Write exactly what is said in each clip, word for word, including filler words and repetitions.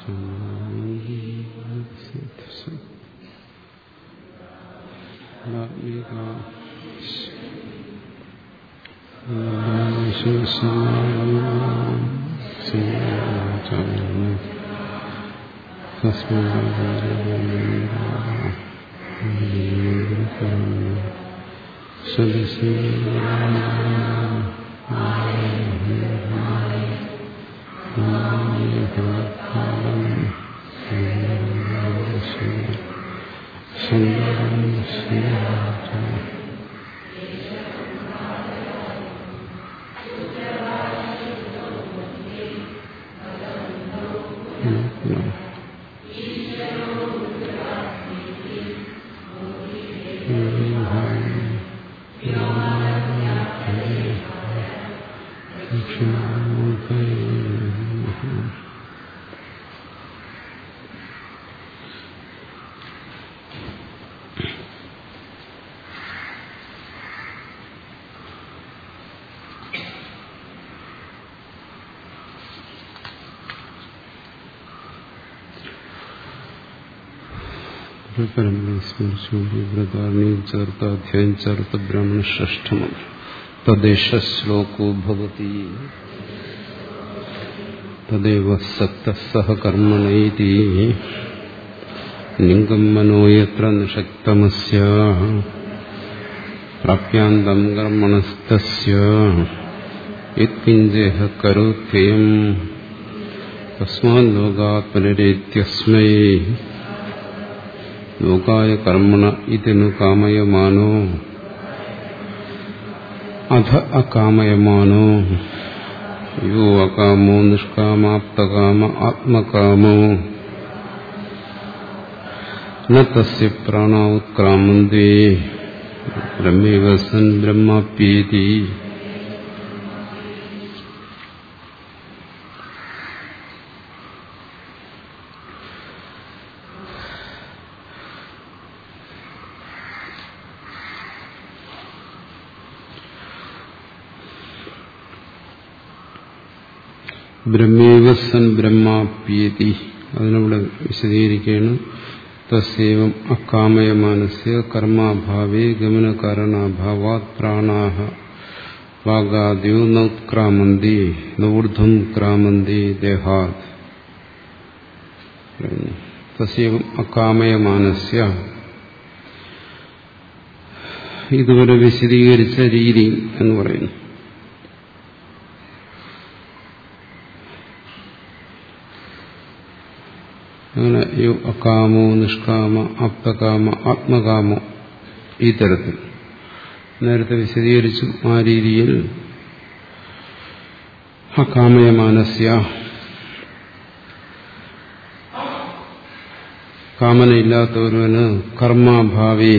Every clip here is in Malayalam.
പരമ്പരയെ സ്മരിച്ചുകൊണ്ട് വ്രതാരണ്യം ചേർത്ത അധ്യായം ചേർത്ത ബ്രാഹ്മണ ഷഷ്ഠമം തദ്ദേശ ശ്ലോകോ ഭവതി തദേവ സക്ത സഹകർമ്മണൈതി ലിംഗം മനോയത്ര നിഷക്തമസ്യ പ്രാപ്യാന്തം കർമ്മണസ്തസ്യ യത്കിഞ്ചേഹ കരോത്യയം തസ്മാത് ലോകാത് പുനരേത്യസ്മൈ ലോകായ കർമ്മണ ഇതിനു കാമയമാനോ അധ അകാമയമാനോ യോ അകാമോ നിഷ്കാമാപ്തകാമ ആത്മകാമോ ന തസ്യ പ്രാണ ഉത്ക്രാമന്തി ബ്രഹ്മൈവ സൻ ബ്രഹ്മാപ്യേതി. ബ്രഹ്മൈവ സൻ ബ്രഹ്മാപ്യേതി അതിനവിടെ വിശദീകരിക്കുകയാണ്. തസ്യേവം അകാമയമാനസ്യ കർമാഭാവേ ഗമനകാരണാഭാവാത് പ്രാണാഃ വാഗാദയോ നൗത്ക്രാമന്തി നൂർധ്വം ക്രാമന്തി ദേഹാത്. തസ്യേവം അകാമയമാനസ്യ ഇതുവരെ വിശദീകരിച്ച രീതി എന്ന് പറയുന്നു. അങ്ങനെ യോ അകാമോ നിഷ്കാമ ആപ്തകാമ ആത്മകാമോ ഈ തരത്തിൽ നേരത്തെ വിശദീകരിച്ചു. ആ രീതിയിൽ അകാമയമാനസ്യ കാമനയില്ലാത്ത ഒരുവന് കർമാഭാവേ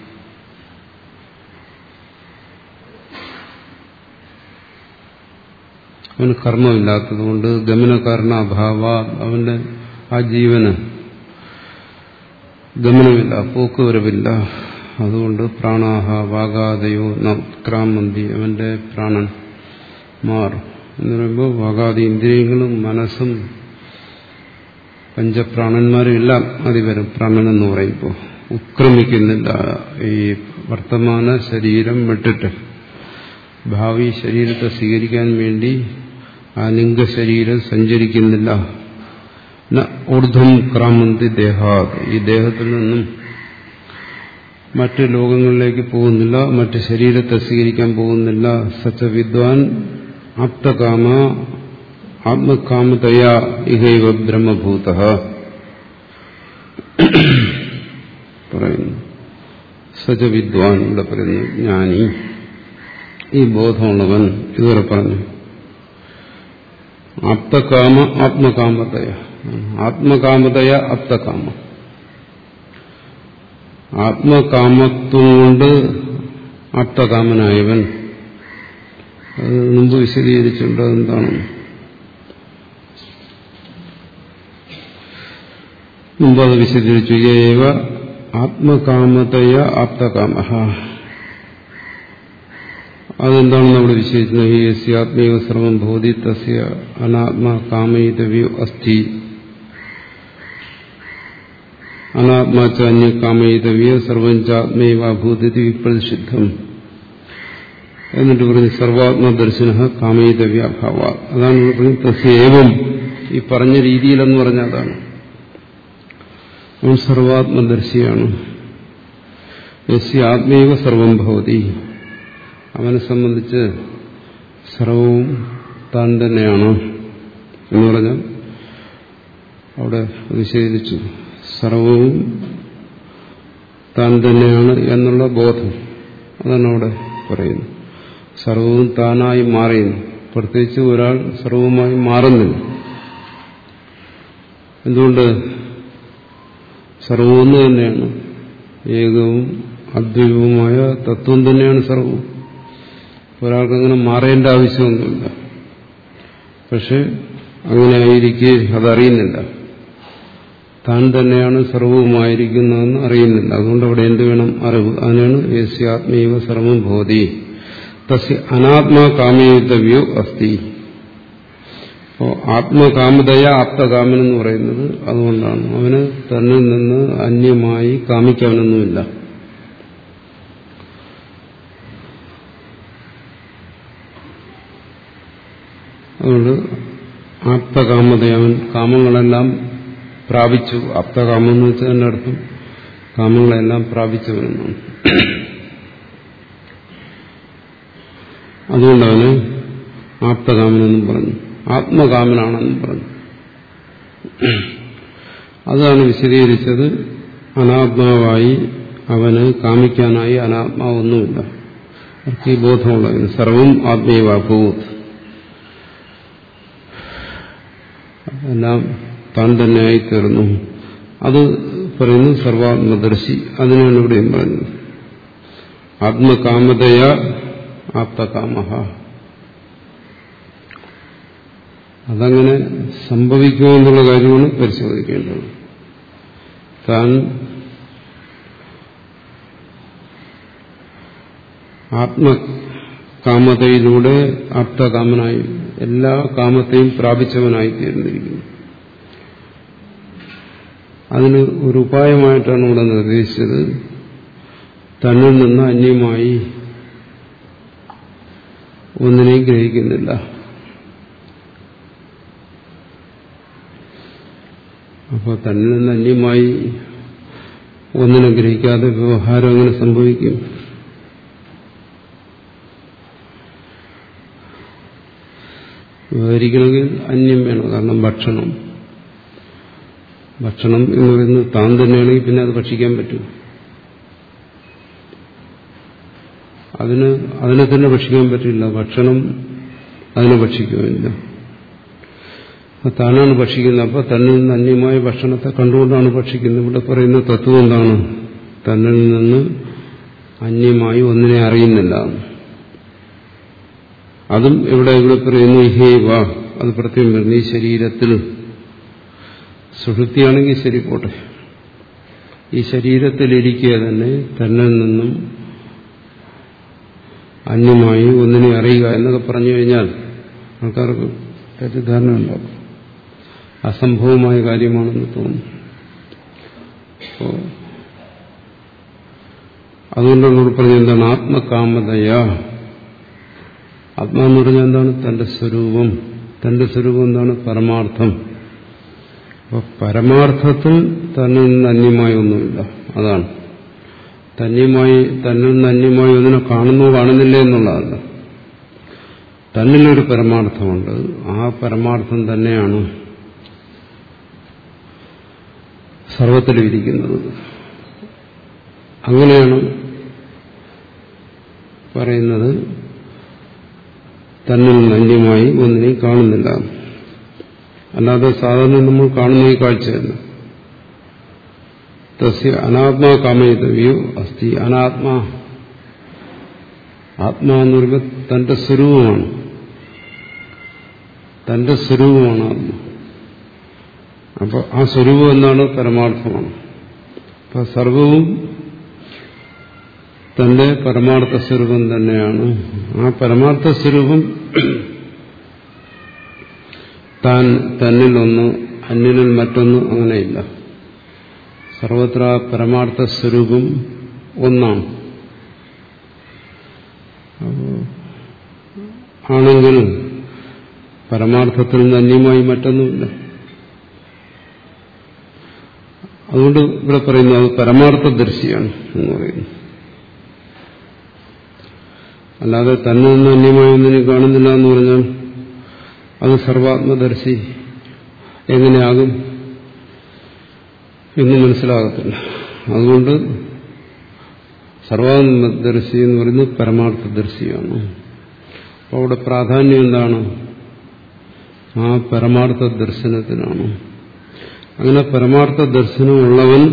അവന് കർമ്മമില്ലാത്തതുകൊണ്ട് ഗമനകാരണാഭാവ അവന്റെ ആ ജീവന് ഗമനമില്ല, പോക്കുവരവില്ല. അതുകൊണ്ട് പ്രാണാഹ വാഗാദയോ നക്രാമന്തി അവന്റെ പ്രാണൻ മാറും എന്ന് പറയുമ്പോൾ വാഗാദി ഇന്ദ്രിയങ്ങളും മനസ്സും പഞ്ചപ്രാണന്മാരും എല്ലാം അതിവരും പ്രാണൻ എന്ന് പറയുമ്പോൾ ഉത്ക്രമിക്കുന്നില്ല. ഈ വർത്തമാന ശരീരം വിട്ടിട്ട് ഭാവി ശരീരത്തെ സ്വീകരിക്കാൻ വേണ്ടി ആ ലിംഗശരീരം സഞ്ചരിക്കുന്നില്ല. ഊർധ്വം ക്രാമന്തി ദേഹാത് ഈ ദേഹത്തിൽ നിന്നും മറ്റ് ലോകങ്ങളിലേക്ക് പോകുന്നില്ല, മറ്റ് ശരീരത്തെ സ്വീകരിക്കാൻ പോകുന്നില്ല. സച്ച വിദ്വാൻ ആപ്തകാമ ആത്മകാമതയാ ഇഹൈവ ബ്രഹ്മഭൂതഃ പറയുന്നു. സച്ച വിദ്വാൻ ഇവിടെ പറയുന്നു ജ്ഞാനി, ഈ ബോധമുള്ളവൻ. ഇതുവരെ പറഞ്ഞു ആപ്തകാമ ആത്മകാമതയ ആത്മകാമതയ ആപ്തകാമ. ആത്മകാമത്വം കൊണ്ട് ആപ്തകാമനായവൻ. അത് മുമ്പ് വിശദീകരിച്ചിട്ടുണ്ട്. എന്താണ് മുമ്പ് അത് വിശദീകരിച്ചു. ഏവ ആത്മകാമതയ ആപ്തകാമ. അതെന്താണെന്ന് അവിടെ വിശേഷിക്കുന്നത്? ഈ യസ്യ ആത്മൈവ സർവം ഭവതി തസ്യ അനാത്മാ കാമയിതവ്യോ അസ്തി അനാത്മാച്ച അന്യ കാമയിതവ്യ സർവഞ്ചാത്മൈവാഭൂതി വിപ്രതിഷിദ്ധം. എന്നിട്ട് പറഞ്ഞു സർവാത്മദർശന കാമയിതവ്യ അഭാവ. അതാണ് ഇവിടെ പറഞ്ഞത് തസ്യേവം. ഈ പറഞ്ഞ രീതിയിലെന്ന് പറഞ്ഞാൽ അതാണ്. അവൻ സർവാത്മദർശിയാണ്. യസ്യ ആത്മൈവ സർവം ഭവതി. അവനെ സംബന്ധിച്ച് സർവവും താൻ തന്നെയാണ് എന്ന് പറഞ്ഞാൽ അവിടെ വിശദീകരിച്ചു. സർവവും താൻ തന്നെയാണ് എന്നുള്ള ബോധം, അതാണ് അവിടെ പറയുന്നത്. സർവവും താനായി മാറിയുന്നു. പ്രത്യേകിച്ച് ഒരാൾ സർവവുമായി മാറുന്നില്ല. എന്തുകൊണ്ട്? സർവവും തന്നെയാണ്. ഏകവും അദ്വൈതവുമായ തത്വം തന്നെയാണ് സർവവും. ഒരാൾക്കങ്ങനെ മാറേണ്ട ആവശ്യമൊന്നുമില്ല. പക്ഷെ അങ്ങനെ ആയിരിക്കെ അതറിയുന്നില്ല. താൻ തന്നെയാണ് സർവവുമായിരിക്കുന്നതെന്ന് അറിയുന്നില്ല. അതുകൊണ്ട് അവിടെ എന്ത് വേണം? അറിവ്. അതിനാണ് യസ്യാത്മൈവ സർവം ഭവതി തസ്യ അനാത്മാ കാമയിതവ്യോ അസ്തി. അപ്പോൾ ആത്മകാമതയ ആപ്തകാമൻ എന്ന് പറയുന്നത് അതുകൊണ്ടാണ്. അവന് തന്നിൽ നിന്ന് അന്യമായി കാമിക്കാനൊന്നുമില്ല. അതുകൊണ്ട് ആപ്തകാമത, അവൻ കാമങ്ങളെല്ലാം പ്രാപിച്ചു. ആപ്തകാമം എന്ന് വെച്ചാൽ അതിന്റെ അർത്ഥം കാമങ്ങളെല്ലാം പ്രാപിച്ചവനെന്നാണ്. അതുകൊണ്ടവന് ആപ്തകാമനെന്നും പറഞ്ഞു, ആത്മകാമനാണെന്നും പറഞ്ഞു. അതാണ് വിശദീകരിച്ചത്. അനാത്മാവായി അവന് കാമിക്കാനായി അനാത്മാവൊന്നുമില്ല. അവർക്ക് ഈ ബോധമുള്ളതിന് സർവം ആത്മീയവാഭൂത്, എല്ലാം താൻ തന്നെയായി തീർന്നു. അത് പറയുന്നു സർവാത്മദർശി. അതിനാണ് ഇവിടെയും പറയുന്നത് ആത്മകാമതയ ആപ്തകാമഹ. അതങ്ങനെ സംഭവിക്കുമോ എന്നുള്ള കാര്യമാണ് പരിശോധിക്കേണ്ടത്. താൻ ആത്മകാമതയിലൂടെ ആപ്തകാമനായി എല്ലാ കാമത്തെയും പ്രാപിച്ചവനായി തീർന്നിരിക്കുന്നു. അതിന് ഒരു ഉപായമായിട്ടാണ് ഇവിടെ നിർദ്ദേശിച്ചത്. തന്നിൽ നിന്ന് അന്യമായി ഒന്നിനെയും ഗ്രഹിക്കുന്നില്ല. അപ്പോൾ തന്നിൽ നിന്ന് അന്യമായി ഒന്നിനെ ഗ്രഹിക്കാതെ വ്യവഹാരം എങ്ങനെ സംഭവിക്കും? വ്യവഹരിക്കണമെങ്കിൽ അന്യം വേണം. കാരണം ഭക്ഷണം ഭക്ഷണം എന്ന് പറയുന്നത് താൻ തന്നെയാണെങ്കിൽ പിന്നെ അത് ഭക്ഷിക്കാൻ പറ്റും. അതിന് അതിനെ തന്നെ ഭക്ഷിക്കാൻ പറ്റില്ല. ഭക്ഷണം അതിനെ ഭക്ഷിക്കുമില്ല. താനാണ് ഭക്ഷിക്കുന്നത്. അപ്പോൾ തന്നിൽ നിന്ന് അന്യമായ ഭക്ഷണത്തെ കണ്ടുകൊണ്ടാണ് ഭക്ഷിക്കുന്നത്. ഇവിടെ പറയുന്ന തത്വം എന്താണ്? തന്നിൽ നിന്ന് അന്യമായി ഒന്നിനെ അറിയുന്നില്ല. അതും ഇവിടെ ഇവിടെ പറയുന്നു ഹേവ. അത് പ്രത്യേകം വരുന്നു ഈ ശരീരത്തിൽ. സുഷുപ്തിയാണെങ്കിൽ ശരി പോട്ടെ, ഈ ശരീരത്തിലിരിക്കുക തന്നെ തന്നിൽ നിന്നും അന്യമായി ഒന്നിനെ അറിയുക എന്നൊക്കെ പറഞ്ഞു കഴിഞ്ഞാൽ ആൾക്കാർക്ക് തെറ്റിദ്ധാരണ ഉണ്ടാകും. അസംഭവമായ കാര്യമാണെന്ന് തോന്നും. അപ്പോൾ അതുകൊണ്ടാണ് ഇവിടെ പറഞ്ഞത് എന്താണ്? ആത്മകാമതയ. ആത്മാന്ന് പറഞ്ഞാൽ എന്താണ്? തന്റെ സ്വരൂപം. തന്റെ സ്വരൂപം എന്താണ്? പരമാർത്ഥം. അപ്പോൾ പരമാർത്ഥത്തിൽ തന്നിൽ നിന്ന് അന്യമായി ഒന്നുമില്ല. അതാണ് തന്യമായി തന്നിൽ നിന്ന് അന്യമായി ഒന്നിനെ കാണുന്നോ കാണുന്നില്ല എന്നുള്ളതല്ല. തന്നിലൊരു പരമാർത്ഥമുണ്ട്. ആ പരമാർത്ഥം തന്നെയാണ് സർവത്തിലും ഇരിക്കുന്നത്. അങ്ങനെയാണ് പറയുന്നത് തന്നിൽ നിന്ന് അന്യമായി ഒന്നിനെയും കാണുന്നില്ല. അല്ലാതെ സാധാരണ നമ്മൾ കാണുന്ന ഈ കാഴ്ചയല്ല. തസ്യ അനാത്മാ കാമയിതവ്യോ അസ്തി. അനാത്മാ, ആത്മാ എന്ന് പറയുമ്പോൾ തന്റെ സ്വരൂപമാണ്. തന്റെ സ്വരൂപമാണ് ആത്മ. അപ്പോൾ ആ സ്വരൂപം എന്താണ്? പരമാർത്ഥമാണ്. അപ്പൊ സർവവും തന്റെ പരമാർത്ഥ സ്വരൂപം തന്നെയാണ്. ആ പരമാർത്ഥ സ്വരൂപം താൻ തന്നിലൊന്ന് അന്യനിൽ മറ്റൊന്ന് അങ്ങനെയില്ല. സർവത്ര പരമാർത്ഥ സ്വരൂപം ഒന്നാണ്. ആണെങ്കിൽ പരമാർത്ഥത്തിൽ നിന്ന് അന്യമായി മറ്റൊന്നുമില്ല. അതുകൊണ്ട് ഇവിടെ പറയുന്നത് അത് പരമാർത്ഥദർശിയാണ് എന്ന് പറയുന്നു. അല്ലാതെ തന്നെ നിന്ന് അന്യമായി ഒന്നിനെ കാണുന്നില്ല എന്ന് പറഞ്ഞാൽ അത് സർവാത്മദർശി എങ്ങനെയാകും എന്ന് മനസ്സിലാകത്തില്ല. അതുകൊണ്ട് സർവാത്മദർശി എന്ന് പറയുന്നത് പരമാർത്ഥദർശിയാണ്. അപ്പോൾ അവിടെ പ്രാധാന്യം എന്താണ്? ആ പരമാർത്ഥ ദർശനത്തിനാണ്. അങ്ങനെ പരമാർത്ഥ ദർശനമുള്ളവൻ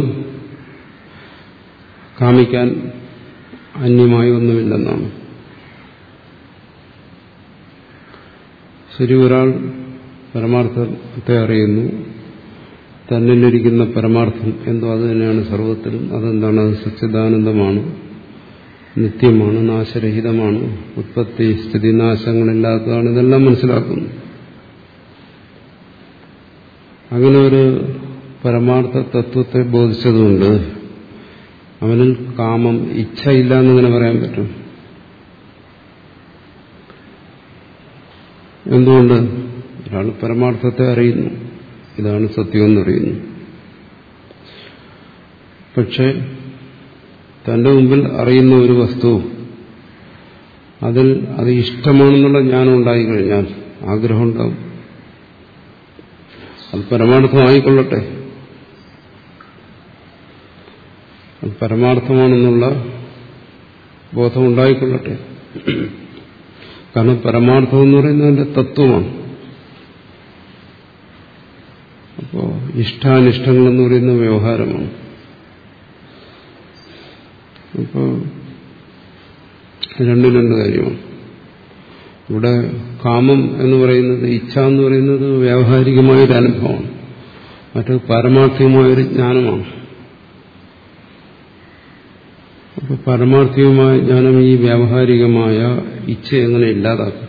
കാമിക്കാൻ അന്യമായി ഒന്നുമില്ലെന്നാണ്. ശരി, ഒരാൾ പരമാർത്ഥത്തെ അറിയുന്നു, തന്നിലിരിക്കുന്ന പരമാർത്ഥം എന്തോ അത് തന്നെയാണ് സർവത്തിലും. അതെന്താണ്? അത് സച്ചിദാനന്ദമാണ്, നിത്യമാണ്, നാശരഹിതമാണ്, ഉത്പത്തി സ്ഥിതി നാശങ്ങളില്ലാത്തതാണ്. ഇതെല്ലാം മനസ്സിലാക്കുന്നു. അങ്ങനെ ഒരു പരമാർത്ഥ തത്വത്തെ ബോധിച്ചതുകൊണ്ട് അവനിൽ കാമം, ഇച്ഛയില്ല എന്നിങ്ങനെ പറയാൻ പറ്റും. എന്തുകൊണ്ട്? ഒരാൾ പരമാർത്ഥത്തെ അറിയുന്നു, ഇതാണ് സത്യമെന്നറിയുന്നു. പക്ഷെ തന്റെ മുമ്പിൽ അറിയുന്ന ഒരു വസ്തു, അതിൽ അത് ഇഷ്ടമാണെന്നുള്ള ജ്ഞാനം ഉണ്ടായിക്കഴിഞ്ഞാൽ ആഗ്രഹം ഉണ്ടാവും. അത് പരമാർത്ഥമായിക്കൊള്ളട്ടെ, അത് പരമാർത്ഥമാണെന്നുള്ള ബോധം ഉണ്ടായിക്കൊള്ളട്ടെ. കാരണം പരമാർത്ഥം എന്ന് പറയുന്നത് അതിന്റെ തത്വമാണ്. അപ്പോ ഇഷ്ടാനിഷ്ടങ്ങൾ എന്ന് പറയുന്ന വ്യവഹാരമാണ്. അപ്പോൾ രണ്ടും രണ്ട് കാര്യമാണ്. ഇവിടെ കാമം എന്ന് പറയുന്നത്, ഇച്ഛ എന്ന് പറയുന്നത് വ്യാവഹാരികമായൊരു അനുഭവമാണ്. മറ്റത് പാരമാർത്ഥികമായൊരു ജ്ഞാനമാണ്. അപ്പോൾ പാരമാർത്ഥികമായ ജ്ഞാനം ഈ വ്യാവഹാരികമായ ഇച്ഛ എങ്ങനെ ഇല്ലാതാക്കും?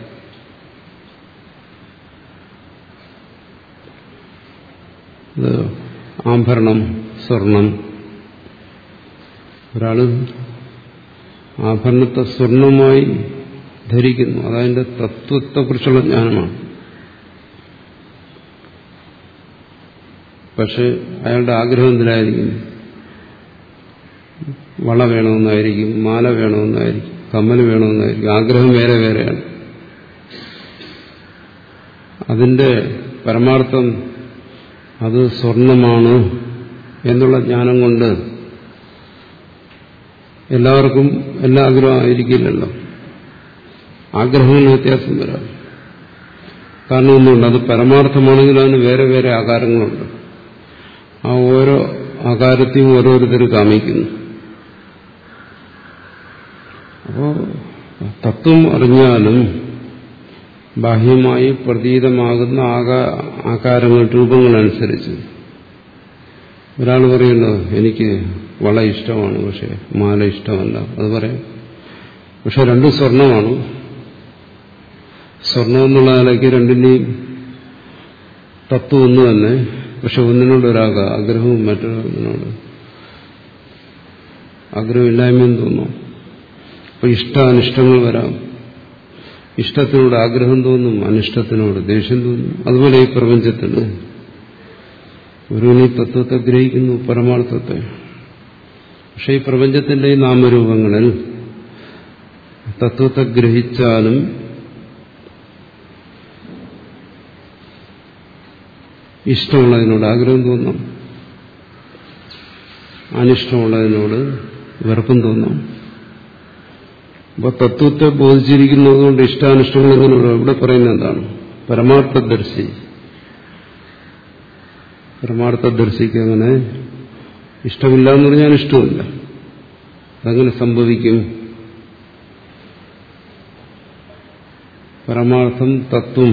ഇത് ആഭരണം, സ്വർണം. ഒരാള് ആഭരണത്തെ സ്വർണമായി ധരിക്കുന്നു, അതതിന്റെ തത്വത്തെക്കുറിച്ചുള്ള ജ്ഞാനമാണ്. പക്ഷെ അയാളുടെ ആഗ്രഹം എന്തിനായിരിക്കും? വള വേണമെന്നായിരിക്കും, മാല വേണമെന്നായിരിക്കും, കമ്മൽ വേണമെന്നായിരിക്കും. ആഗ്രഹം വേറെ വേറെയാണ്. അതിന്റെ പരമാർത്ഥം അത് സ്വർണമാണ് എന്നുള്ള ജ്ഞാനം കൊണ്ട് എല്ലാവർക്കും എല്ലാ ആഗ്രഹം ആയിരിക്കില്ലല്ലോ. ആഗ്രഹങ്ങളിൽ വ്യത്യാസം വരാം. കാരണം ഒന്നുണ്ട്, അത് പരമാർത്ഥമാണെങ്കിൽ അതിന് വേറെ വേറെ ആകാരങ്ങളുണ്ട്. ആ ഓരോ ആകാരത്തെയും ഓരോരുത്തർ കാമിക്കുന്നു. അപ്പോൾ തത്വം അറിഞ്ഞാലും ബാഹ്യമായി പ്രതീതമാകുന്ന ആകാരങ്ങൾ, രൂപങ്ങളനുസരിച്ച് ഒരാൾ പറയുന്നു എനിക്ക് വള ഇഷ്ടമാണ്, പക്ഷെ മാല ഇഷ്ടമല്ല, അത് പറയാം. പക്ഷെ രണ്ടും സ്വർണമാണ്. സ്വർണം എന്നുള്ള നിലയ്ക്ക് രണ്ടിന്റെയും തത്വം ഒന്ന് തന്നെ. പക്ഷെ ഒന്നിനോട് ഒരാക ആഗ്രഹവും മറ്റൊന്നിനോട് ആഗ്രഹമില്ലായ്മയും തോന്നും. അപ്പൊ ഇഷ്ടാനിഷ്ടങ്ങൾ വരാം. ഇഷ്ടത്തിനോട് ആഗ്രഹം തോന്നും, അനിഷ്ടത്തിനോട് ദേഷ്യം തോന്നും. അതുപോലെ ഈ പ്രപഞ്ചത്തിൽ ഒരുവൻ ഈ തത്വത്തെ ഗ്രഹിക്കുന്നു, പരമാർത്ഥത്തെ. പക്ഷെ ഈ പ്രപഞ്ചത്തിന്റെ ഈ നാമരൂപങ്ങളിൽ തത്വത്തെ ഗ്രഹിച്ചാലും ഇഷ്ടമുള്ളതിനോട് ആഗ്രഹം തോന്നാം, അനിഷ്ടമുള്ളതിനോട് വെറുപ്പും തോന്നാം. അപ്പൊ തത്വത്തെ ബോധിച്ചിരിക്കുന്നതുകൊണ്ട് ഇഷ്ടാനിഷ്ടങ്ങൾ എങ്ങനെ ഇവിടെ പറയുന്നത് എന്താണ്? പരമാർത്ഥദർശി. പരമാർത്ഥദർശിക്ക് അങ്ങനെ ഇഷ്ടമില്ല എന്ന് പറഞ്ഞാൽ ഇഷ്ടമില്ല. അതങ്ങനെ സംഭവിക്കും. പരമാർത്ഥം, തത്വം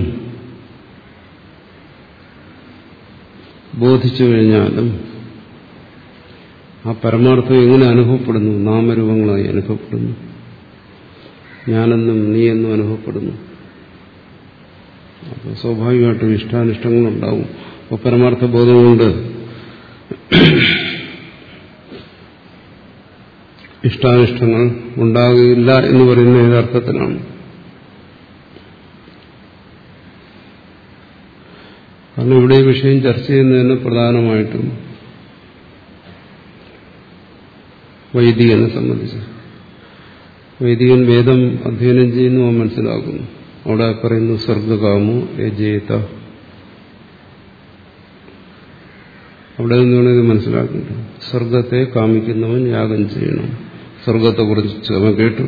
ബോധിച്ചു കഴിഞ്ഞാലും ആ പരമാർത്ഥം എങ്ങനെ അനുഭവപ്പെടുന്നു? നാമരൂപങ്ങളായി അനുഭവപ്പെടുന്നു. ഞാനെന്നും നീയെന്നും അനുഭവപ്പെടുന്നു. അപ്പോൾ സ്വാഭാവികമായിട്ടും ഇഷ്ടാനിഷ്ടങ്ങളുണ്ടാവും. അപ്പോൾ പരമാർത്ഥ ബോധം കൊണ്ട് ഇഷ്ടാനിഷ്ടങ്ങൾ ഉണ്ടാകില്ല എന്ന് പറയുന്ന ഏതർത്ഥത്തിലാണ്? കാരണം ഇവിടെ ഈ വിഷയം ചർച്ച ചെയ്യുന്നതിന് പ്രധാനമായിട്ടും വൈദികനെ സംബന്ധിച്ച്. വൈദികൻ വേദം അധ്യയനം ചെയ്യുന്നു, അവൻ മനസ്സിലാക്കുന്നു. അവിടെ പറയുന്നു സ്വർഗകാമോ യജേത. അവിടെ നിന്നാണ് ഇത് മനസ്സിലാക്കുന്നത്. സ്വർഗത്തെ കാമിക്കുന്നവൻ യാഗം ചെയ്യണം. സ്വർഗത്തെക്കുറിച്ച് അവൻ കേട്ടു.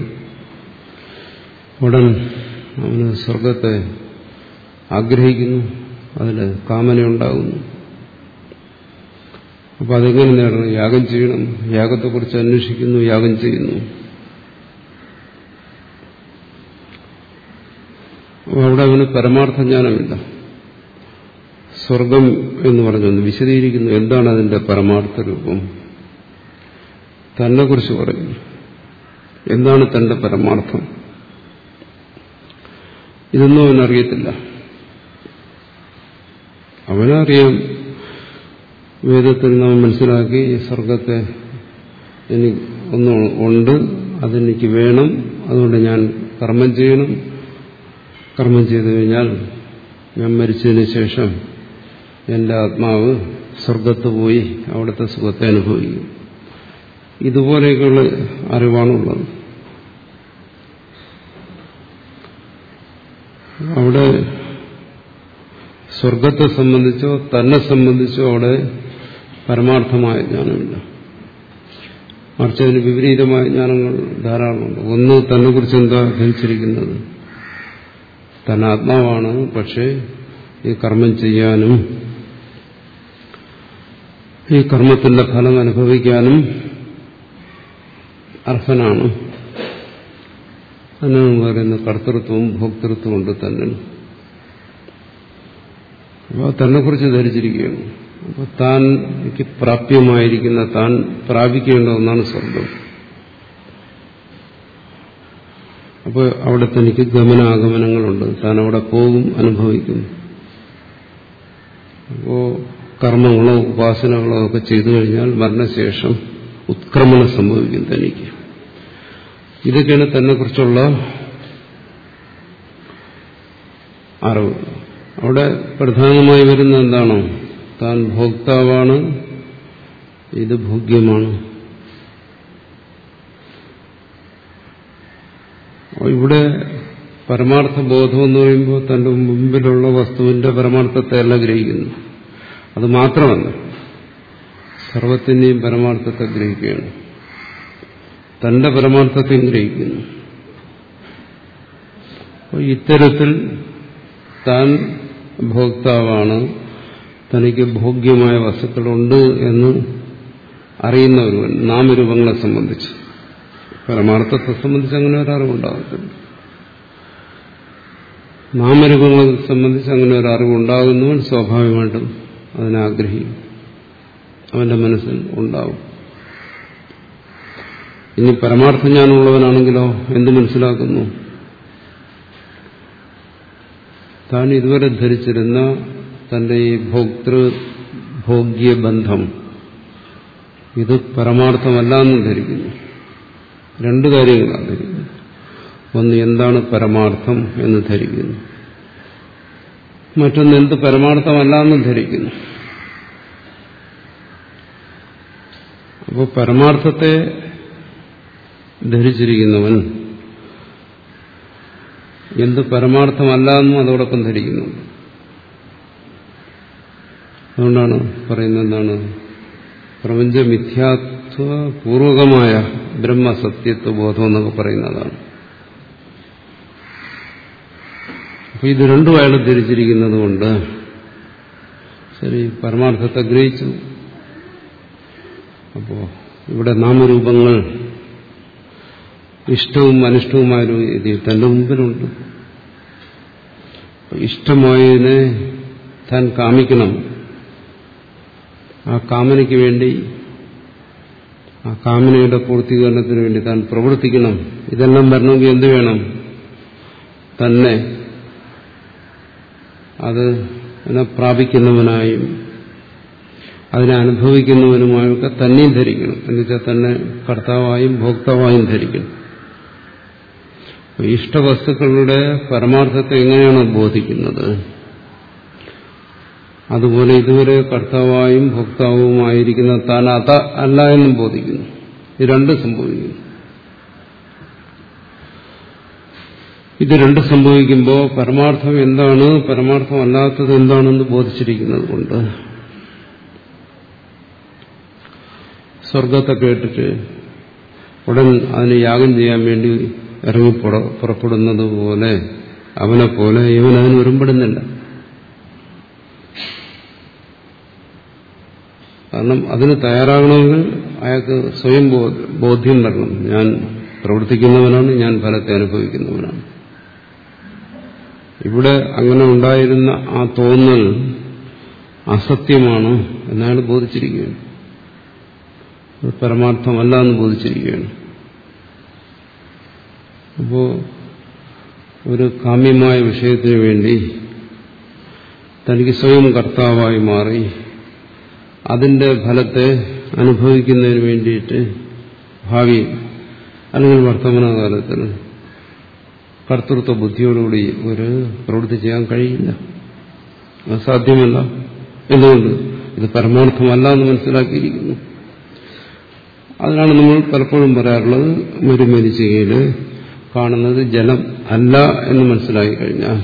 ഉടൻ അവന് സ്വർഗത്തെ ആഗ്രഹിക്കുന്നു, അതിൽ കാമനയുണ്ടാകുന്നു. അപ്പൊ അതെങ്ങനെ നേടണം? യാഗം ചെയ്യണം. യാഗത്തെക്കുറിച്ച് അന്വേഷിക്കുന്നു, യാഗം ചെയ്യുന്നു. അവിടെ അവന് പരമാർത്ഥ ജ്ഞാനമില്ല. സ്വർഗം എന്ന് പറഞ്ഞൊന്ന് വിശദീകരിക്കുന്നു. എന്താണ് അതിന്റെ പരമാർത്ഥ രൂപം? തന്നെ കുറിച്ച് പറയുന്നു. എന്താണ് തന്റെ പരമാർത്ഥം? ഇതൊന്നും അവനറിയത്തില്ല. അവനറിയാം, വേദത്തിൽ നാം മനസ്സിലാക്കി സ്വർഗത്തെ എനിക്ക് ഒന്ന് ഉണ്ട്, അതെനിക്ക് വേണം, അതുകൊണ്ട് ഞാൻ കർമ്മം ചെയ്യണം. കർമ്മം ചെയ്തു കഴിഞ്ഞാൽ ഞാൻ മരിച്ചതിന് ശേഷം എൻ്റെ ആത്മാവ് സ്വർഗത്ത് പോയി അവിടുത്തെ സുഖത്തെ അനുഭവിക്കും. ഇതുപോലെയൊക്കെയുള്ള അറിവാണുള്ളത്. അവിടെ സ്വർഗത്തെ സംബന്ധിച്ചോ തന്നെ സംബന്ധിച്ചോ അവിടെ പരമാർത്ഥമായ ജ്ഞാനമില്ല. മറിച്ച് അതിന് വിപരീതമായ ജ്ഞാനങ്ങൾ ധാരാളമുണ്ട്. ഒന്ന്, തന്നെ കുറിച്ച് എന്താ ധരിച്ചിരിക്കുന്നത്? തന്നെ ആത്മാവാണ്, പക്ഷേ ഈ കർമ്മം ചെയ്യാനും ഈ കർമ്മത്തിന്റെ ഫലം അനുഭവിക്കാനും അർഹനാണ്. അതിനാണ് പറയുന്നത് കർത്തൃത്വവും ഭോക്തൃത്വവും ഉണ്ട് തന്നെ. അപ്പോൾ തന്നെ കുറിച്ച് ധരിച്ചിരിക്കുകയാണ്. അപ്പോൾ താൻ എനിക്ക് പ്രാപ്യമായിരിക്കുന്ന, താൻ പ്രാപിക്കേണ്ട ഒന്നാണ് സ്വർഗം. അപ്പോൾ അവിടെ തനിക്ക് ഗമനാഗമനങ്ങളുണ്ട്. താൻ അവിടെ പോകും, അനുഭവിക്കും. അപ്പോൾ കർമ്മങ്ങളോ ഉപാസനകളോ ഒക്കെ ചെയ്തു കഴിഞ്ഞാൽ മരണശേഷം ഉത്ക്രമണം സംഭവിക്കും തനിക്ക്. ഇതൊക്കെയാണ് തന്നെ കുറിച്ചുള്ള അറിവ്. അവിടെ പ്രധാനമായി വരുന്ന എന്താണോ? താൻ ഭോക്താവാണ്, ഇത് ഭോഗ്യമാണ്. ഇവിടെ പരമാർത്ഥ ബോധം എന്ന് പറയുമ്പോൾ തന്റെ മുമ്പിലുള്ള വസ്തുവിന്റെ പരമാർത്ഥത്തെ അല്ല ഗ്രഹിക്കുന്നു. അത് മാത്രമല്ല, സർവത്തിന്റെയും പരമാർത്ഥത്തെ ഗ്രഹിക്കുകയാണ്. തന്റെ പരമാർത്ഥത്തെയും ഗ്രഹിക്കുന്നു. അപ്പോൾ ഇത്തരത്തിൽ താൻ ഭോക്താവാണ്, തനിക്ക് ഭോഗ്യമായ വസ്തുക്കളുണ്ട് എന്ന് അറിയുന്ന ഒരുവൻ നാമരൂപങ്ങളെ സംബന്ധിച്ച്. പരമാർത്ഥത്തെ സംബന്ധിച്ച് അങ്ങനെ ഒരു അറിവുണ്ടാകത്തില്ല. നാമരൂപങ്ങളെ സംബന്ധിച്ച് അങ്ങനെ ഒരു അറിവുണ്ടാകുന്നവൻ സ്വാഭാവികമായിട്ടും അതിനാഗ്രഹിക്കും, അവന്റെ മനസ്സിൽ ഉണ്ടാവും. ഇനി പരമാർത്ഥ ജ്ഞാനമുള്ളവനാണെങ്കിലോ എന്ത് മനസ്സിലാക്കുന്നു? താൻ ഇതുവരെ ധരിച്ചിരുന്ന തന്റെ ഈ ഭോക്തൃ ഭോഗ്യ ബന്ധം ഇത് പരമാർത്ഥമല്ല എന്ന് ധരിക്കുന്നു. രണ്ടു കാര്യങ്ങളാണ് ധരിക്കുന്നത്. ഒന്ന്, എന്താണ് പരമാർത്ഥം എന്ന് ധരിക്കുന്നു. മറ്റൊന്ന്, എന്ത് പരമാർത്ഥമല്ല എന്ന് ധരിക്കുന്നു. അപ്പോൾ പരമാർത്ഥത്തെ ധരിച്ചിരിക്കുന്നവൻ എന്ത് പരമാർത്ഥമല്ല എന്നും അതോടൊപ്പം ധരിക്കുന്നുണ്ട്. അതുകൊണ്ടാണ് പറയുന്നത് എന്താണ്? പ്രപഞ്ച മിഥ്യാത്വ പൂർവകമായ ബ്രഹ്മസത്യത്വ ബോധം എന്നൊക്കെ പറയുന്നതാണ്. അപ്പൊ ഇത് രണ്ടും അയാൾ ധരിച്ചിരിക്കുന്നത് കൊണ്ട് ശരി, പരമാർത്ഥത്തെ ഗ്രഹിച്ചു. അപ്പോ ഇവിടെ നാമരൂപങ്ങൾ ഇഷ്ടവും അനിഷ്ടവുമായ രീതി തന്റെ മുമ്പിലുണ്ട്. ഇഷ്ടമായതിനെ താൻ കാമിക്കണം. ആ കാമനയ്ക്ക് വേണ്ടി, ആ കാമനയുടെ പൂർത്തീകരണത്തിന് വേണ്ടി താൻ പ്രവർത്തിക്കണം. ഇതെല്ലാം വരണമെങ്കിൽ എന്ത് വേണം? തന്നെ അത് പ്രാപിക്കുന്നവനായും അതിനെ അനുഭവിക്കുന്നവനുമായൊക്കെ തന്നെയും ധരിക്കണം. എന്നുവെച്ചാൽ തന്നെ കർത്താവായും ഭോക്താവായും ധരിക്കണം. ഇഷ്ടവസ്തുക്കളുടെ പരമാർത്ഥത്തെ എങ്ങനെയാണ് ബോധിക്കുന്നത്, അതുപോലെ ഇതുവരെ കർത്താവായും ഭോക്താവുമായിരിക്കുന്ന താൻ അത അല്ല എന്നും ബോധിക്കുന്നു. ഇത് രണ്ടും സംഭവിക്കുന്നു. ഇത് രണ്ടും സംഭവിക്കുമ്പോൾ പരമാർത്ഥം എന്താണ്, പരമാർത്ഥമല്ലാത്തത് എന്താണെന്ന് ബോധിച്ചിരിക്കുന്നത് കൊണ്ട് സ്വർഗത്തെ കേട്ടിട്ട് ഉടൻ അതിന് യാഗം ചെയ്യാൻ വേണ്ടി ഇറങ്ങി പുറപ്പെടുന്നത് പോലെ അവനെ പോലെ ഇവൻ അതിന് ഒരുമ്പെടുന്നില്ല. കാരണം അതിന് തയ്യാറാകണമെങ്കിൽ അയാൾക്ക് സ്വയം ബോധ്യം വരണം. ഞാൻ പ്രവർത്തിക്കുന്നവനാണ്, ഞാൻ ഫലത്തെ അനുഭവിക്കുന്നവനാണ്. ഇവിടെ അങ്ങനെ ഉണ്ടായിരുന്ന ആ തോന്നൽ അസത്യമാണ് എന്നയാൾ ബോധിച്ചിരിക്കുകയാണ്. അത് പരമാർത്ഥമല്ല എന്ന് ബോധിച്ചിരിക്കുകയാണ്. അപ്പോ ഒരു കാമ്യമായ വിഷയത്തിന് വേണ്ടി തനിക്ക് സ്വയം കർത്താവായി മാറി അതിന്റെ ഫലത്തെ അനുഭവിക്കുന്നതിന് വേണ്ടിയിട്ട് ഭാവി അല്ലെങ്കിൽ വർത്തമാനകാലത്തിൽ കർത്തൃത്വ ബുദ്ധിയോടുകൂടി ഒരു പ്രവൃത്തി ചെയ്യാൻ കഴിയില്ല. അത് സാധ്യമല്ല. എന്തുകൊണ്ട്? ഇത് പരമാർത്ഥമല്ല എന്ന് മനസ്സിലാക്കിയിരിക്കുന്നു. അതിനാണ് നമ്മൾ പലപ്പോഴും പറയാറുള്ളത്, മുരുമരിച്ചികയിൽ കാണുന്നത് ജലം അല്ല എന്ന് മനസ്സിലാക്കി കഴിഞ്ഞാൽ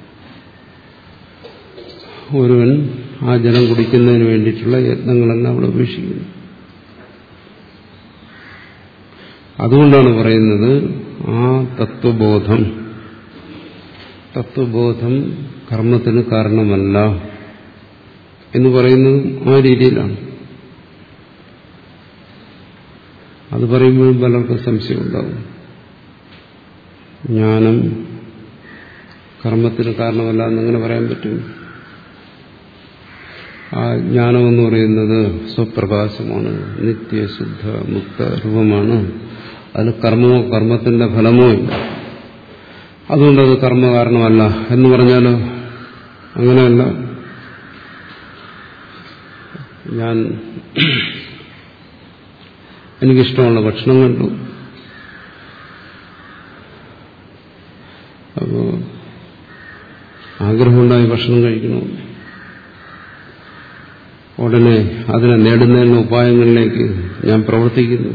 ഒരുവൻ ആ ജലം കുടിക്കുന്നതിന് വേണ്ടിയിട്ടുള്ള യത്നങ്ങളെല്ലാം അവിടെ ഉപേക്ഷിക്കുന്നു. അതുകൊണ്ടാണ് പറയുന്നത് ആ തത്വബോധം തത്വബോധം കർമ്മത്തിന് കാരണമല്ല എന്ന് പറയുന്നത് ആ രീതിയിലാണ്. അത് പറയുമ്പോഴും പലർക്കും സംശയം ഉണ്ടാകും. ജ്ഞാനം കർമ്മത്തിന് കാരണമല്ല എന്നെങ്ങനെ പറയാൻ പറ്റും? ആ ജ്ഞാനമെന്ന് പറയുന്നത് സ്വപ്രകാശമാണ്, നിത്യശുദ്ധ മുക്ത രൂപമാണ്. അതിന് കർമ്മമോ കർമ്മത്തിന്റെ ഫലമോ ഇല്ല. അതുകൊണ്ടത് കർമ്മകാരണമല്ല എന്ന് പറഞ്ഞാലോ അങ്ങനെയല്ല. ഞാൻ എനിക്കിഷ്ടമുള്ള ഭക്ഷണം കണ്ടു, അപ്പോ ആഗ്രഹമുണ്ടായി ഭക്ഷണം കഴിക്കണോ, ഉടനെ അതിനെ നേടുന്നതിനുള്ള ഉപായങ്ങളിലേക്ക് ഞാൻ പ്രവർത്തിക്കുന്നു,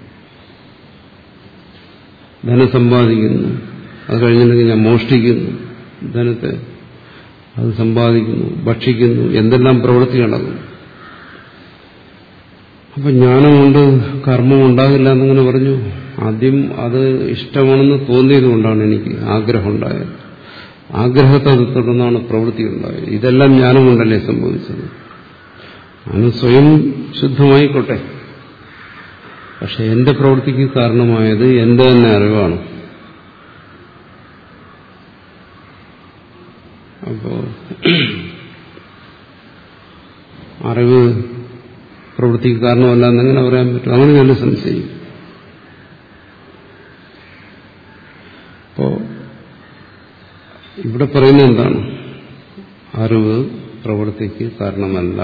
ധനം സമ്പാദിക്കുന്നു, അത് കഴിഞ്ഞിട്ടുണ്ടെങ്കിൽ ഞാൻ മോഷ്ടിക്കുന്നു ധനത്തെ, അത് സമ്പാദിക്കുന്നു, ഭക്ഷിക്കുന്നു, എന്തെല്ലാം പ്രവൃത്തി നടക്കുന്നു. അപ്പൊ ജ്ഞാനം കൊണ്ട് കർമ്മം ഉണ്ടാകില്ല എന്നിങ്ങനെ പറഞ്ഞു. ആദ്യം അത് ഇഷ്ടമാണെന്ന് തോന്നിയതുകൊണ്ടാണ് എനിക്ക് ആഗ്രഹം ഉണ്ടായത്. ആഗ്രഹത്തെ തുടർന്നാണ് പ്രവൃത്തി ഉണ്ടായത്. ഇതെല്ലാം ജ്ഞാനം കൊണ്ടല്ലേ സംഭവിച്ചത്. അത് സ്വയം ശുദ്ധമായിക്കോട്ടെ, പക്ഷെ എന്റെ പ്രവൃത്തിക്ക് കാരണമായത് എന്റെ തന്നെ അറിവാണ്. അപ്പോ അറിവ് പ്രവൃത്തിക്ക് കാരണമല്ല എന്നെങ്ങനെ പറയാൻ പറ്റും? അങ്ങനെ തന്നെ സംശയം. അപ്പോ ഇവിടെ പറയുന്നത് എന്താണ്? അറിവ് പ്രവൃത്തിക്ക് കാരണമല്ല.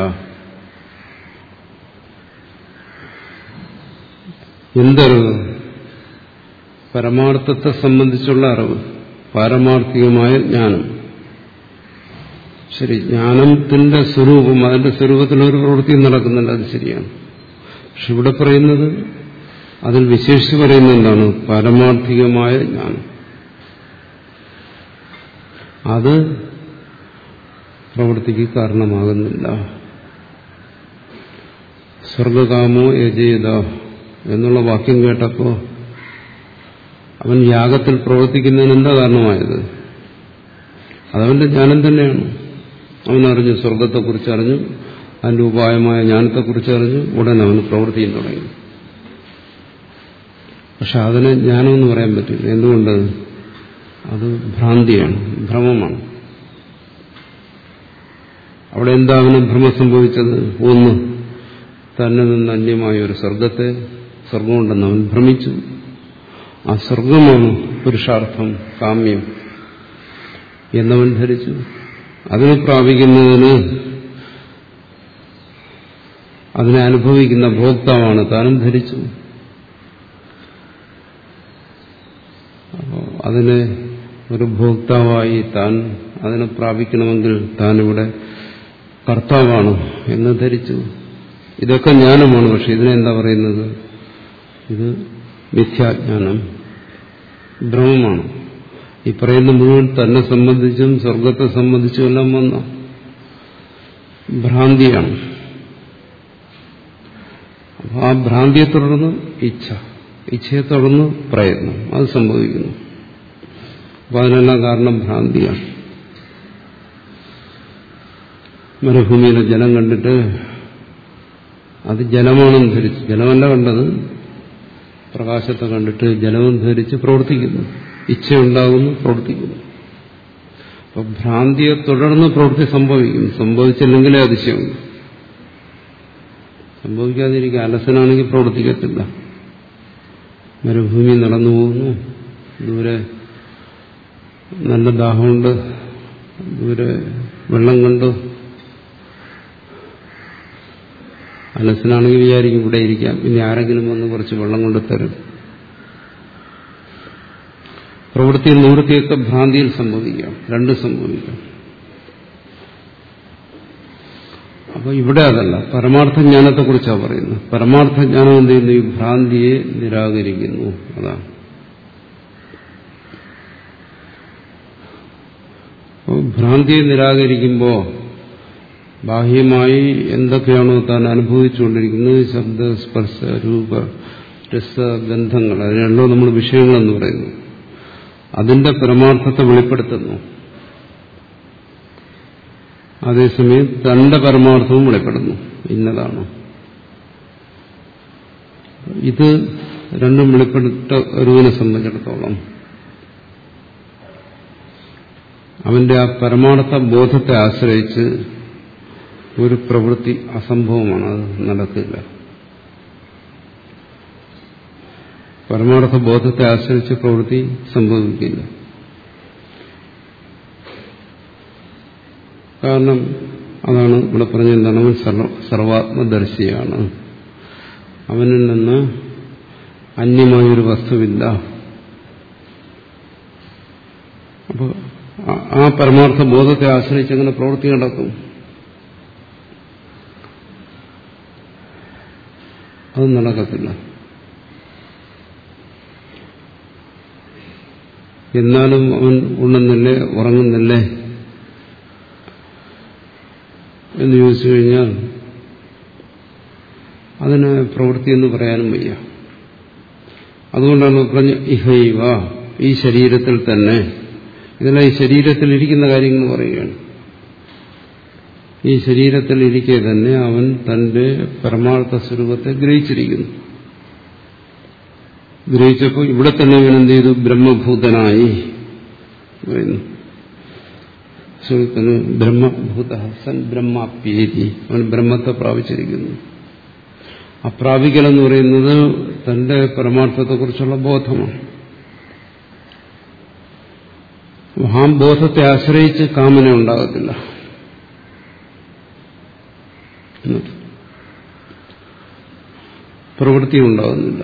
എന്തറിവ്? പരമാർത്ഥത്തെ സംബന്ധിച്ചുള്ള അറിവ്, പാരമാർത്ഥികമായ ജ്ഞാനം. ശരി, ജ്ഞാനത്തിന്റെ സ്വരൂപം, അതിന്റെ സ്വരൂപത്തിലൊരു പ്രവൃത്തി നടക്കുന്നുണ്ട്, അത് ശരിയാണ്. പക്ഷെ ഇവിടെ പറയുന്നത്, അതിൽ വിശേഷിച്ച് പറയുന്നത് എന്താണ്? പാരമാർത്ഥികമായ ജ്ഞാനം. അത് പ്രവൃത്തിക്ക് കാരണമാകുന്നില്ല. സ്വർഗകാമോ യജേത എന്നുള്ള വാക്യം കേട്ടപ്പോ അവൻ യാഗത്തിൽ പ്രവർത്തിക്കുന്നതിന് എന്താ കാരണമായത്? അതവന്റെ ജ്ഞാനം തന്നെയാണ്. അവനറിഞ്ഞു, സ്വർഗത്തെക്കുറിച്ച് അറിഞ്ഞു, അതിന്റെ ഉപായമായ ജ്ഞാനത്തെക്കുറിച്ച് അറിഞ്ഞു, ഉടൻ അവന് പ്രവൃത്തിയും തുടങ്ങി. പക്ഷെ അതിനെ ജ്ഞാനമെന്ന് പറയാൻ പറ്റില്ല. എന്തുകൊണ്ട്? അത് ഭ്രാന്തിയാണ്, ഭ്രമമാണ്. അവിടെ എന്താ അവന് ഭ്രമം സംഭവിച്ചത്? ഒന്ന്, തന്നെ നിന്ന് അന്യമായ ഒരു സ്വർഗത്തെ, സ്വർഗമുണ്ടെന്ന് അവൻ ഭ്രമിച്ചു. ആ സ്വർഗമാണ് പുരുഷാർത്ഥം, കാമ്യം എന്നവൻ ധരിച്ചു. അതിനെ പ്രാപിക്കുന്നതിന് അതിനെ അനുഭവിക്കുന്ന ഭോക്താവാണ് താനും ധരിച്ചു. അപ്പോൾ അതിനെ ഒരു ഭോക്താവായി താൻ അതിനെ പ്രാപിക്കണമെങ്കിൽ താനിവിടെ കർത്താവാണ് എന്ന് ധരിച്ചു. ഇതൊക്കെ ജ്ഞാനമാണ്. പക്ഷെ ഇതിനെന്താ പറയുന്നത്? ഇത് മിഥ്യാജ്ഞാനം, ഭ്രമമാണ്. ഈ പറയുന്ന മുഴുവൻ തന്നെ സംബന്ധിച്ചും സ്വർഗത്തെ സംബന്ധിച്ചും എല്ലാം വന്ന ഭ്രാന്തിയാണ്. അപ്പോൾ ആ ഭ്രാന്തിയെ തുടർന്ന് ഇച്ഛ, ഇച്ഛയെ തുടർന്ന് പ്രയത്നം, അത് സംഭവിക്കുന്നു. അപ്പോൾ അതിനെല്ലാം കാരണം ഭ്രാന്തിയാണ്. മരുഭൂമിയിലെ ജലം കണ്ടിട്ട് അത് ജലമാണെന്ന് ധരിച്ച്, ജലമല്ല കണ്ടത്, പ്രകാശത്തെ കണ്ടിട്ട് ജലമെന്ന് ധരിച്ച് പ്രവർത്തിക്കുന്നു, ഇച്ഛയുണ്ടാകുന്നു, പ്രവർത്തിക്കുന്നു. അപ്പോൾ ഭ്രാന്തിയെ തുടർന്ന് പ്രവൃത്തി സംഭവിക്കും. സംഭവിച്ചില്ലെങ്കിലേ അതിശയം. സംഭവിക്കാതിരിക്കുക. അലസനാണെങ്കിൽ പ്രവർത്തിക്കത്തില്ല. മരുഭൂമി നടന്നു പോകുന്നു, ദൂരെ നല്ല ദാഹമുണ്ട്, ദൂരെ വെള്ളം കണ്ടു. അലസനാണെങ്കിൽ വിചാരിക്കും ഇവിടെ ഇരിക്കാം, ഇനി ആരെങ്കിലും വന്ന് കുറച്ച് വെള്ളം കൊണ്ട് തരും. പ്രവൃത്തി നിവൃത്തിയൊക്കെ ഭ്രാന്തിയിൽ സംഭവിക്കാം, രണ്ടും സംഭവിക്കാം. അപ്പോൾ ഇവിടെ അതല്ല, പരമാർത്ഥ ജ്ഞാനത്തെക്കുറിച്ചാണ് പറയുന്നത്. പരമാർത്ഥ ജ്ഞാനം എന്ത് ചെയ്യുന്നു? ഈ ഭ്രാന്തിയെ നിരാകരിക്കുന്നു. അതാണ്. ഭ്രാന്തിയെ നിരാകരിക്കുമ്പോൾ ബാഹ്യമായി എന്തൊക്കെയാണോ താൻ അനുഭവിച്ചുകൊണ്ടിരിക്കുന്നത്, ശബ്ദ, സ്പർശ, രൂപ, രസ, ഗന്ധങ്ങൾ, അതിനെല്ലാം നമ്മൾ വിഷയങ്ങളെന്ന് പറയുന്നു. അതിന്റെ പരമാർത്ഥത്തെ വെളിപ്പെടുത്തുന്നു. അതേസമയം തന്റെ പരമാർത്ഥവും വെളിപ്പെടുന്നു. ഇന്നതാണ്. ഇത് രണ്ടും വെളിപ്പെടുത്ത ഒരുവിനെ സംബന്ധിച്ചിടത്തോളം അവന്റെ ആ പരമാർത്ഥ ബോധത്തെ ആശ്രയിച്ച് ഒരു പ്രവൃത്തി അസംഭവമാണ്, അത് നടക്കില്ല. പരമാർത്ഥ ബോധത്തെ ആശ്രയിച്ച് പ്രവൃത്തി സംഭവിക്കില്ല. കാരണം അതാണ് ഇവിടെ പറഞ്ഞെന്താണ്, അവൻ സർവാത്മദർശിയാണ്. അവനിൽ നിന്ന് അന്യമായൊരു വസ്തുവില്ല. അപ്പോൾ ആ പരമാർത്ഥ ബോധത്തെ ആശ്രയിച്ച് അങ്ങനെ പ്രവൃത്തി നടക്കും. അത് നടക്കത്തില്ല. എന്നാലും അവൻ ഉണ്ണുന്നില്ലേ, ഉറങ്ങുന്നില്ലേ എന്ന് ചോദിച്ചു കഴിഞ്ഞാൽ അതിന് പ്രവൃത്തി എന്ന് പറയാനും വയ്യ. അതുകൊണ്ടാണ് പറഞ്ഞ ഇഹൈവ, ഈ ശരീരത്തിൽ തന്നെ. ഇതെല്ലാം ഈ ശരീരത്തിൽ ഇരിക്കുന്ന കാര്യങ്ങൾ പറയുകയാണ്. ഈ ശരീരത്തിൽ ഇരിക്കെ തന്നെ അവൻ തന്റെ പരമാർത്ഥ സ്വരൂപത്തെ ഗ്രഹിച്ചിരിക്കുന്നു. ഗ്രഹിച്ചപ്പോൾ ഇവിടെ തന്നെ അവൻ എന്ത് ചെയ്തു? ബ്രഹ്മഭൂതനായി പറയുന്നു. സുഹൃത്തിന് ബ്രഹ്മഭൂത സൻ ബ്രഹ്മാപ്യേതി, അവൻ ബ്രഹ്മത്തെ പ്രാപിച്ചിരിക്കുന്നു. അപ്രാപിക്കലെന്ന് പറയുന്നത് തന്റെ പരമാർത്ഥത്തെക്കുറിച്ചുള്ള ബോധമാണ്. ആ ബോധത്തെ ആശ്രയിച്ച് കാമന ഉണ്ടാകത്തില്ല. പ്രവൃത്തി ഉണ്ടാകുന്നില്ല.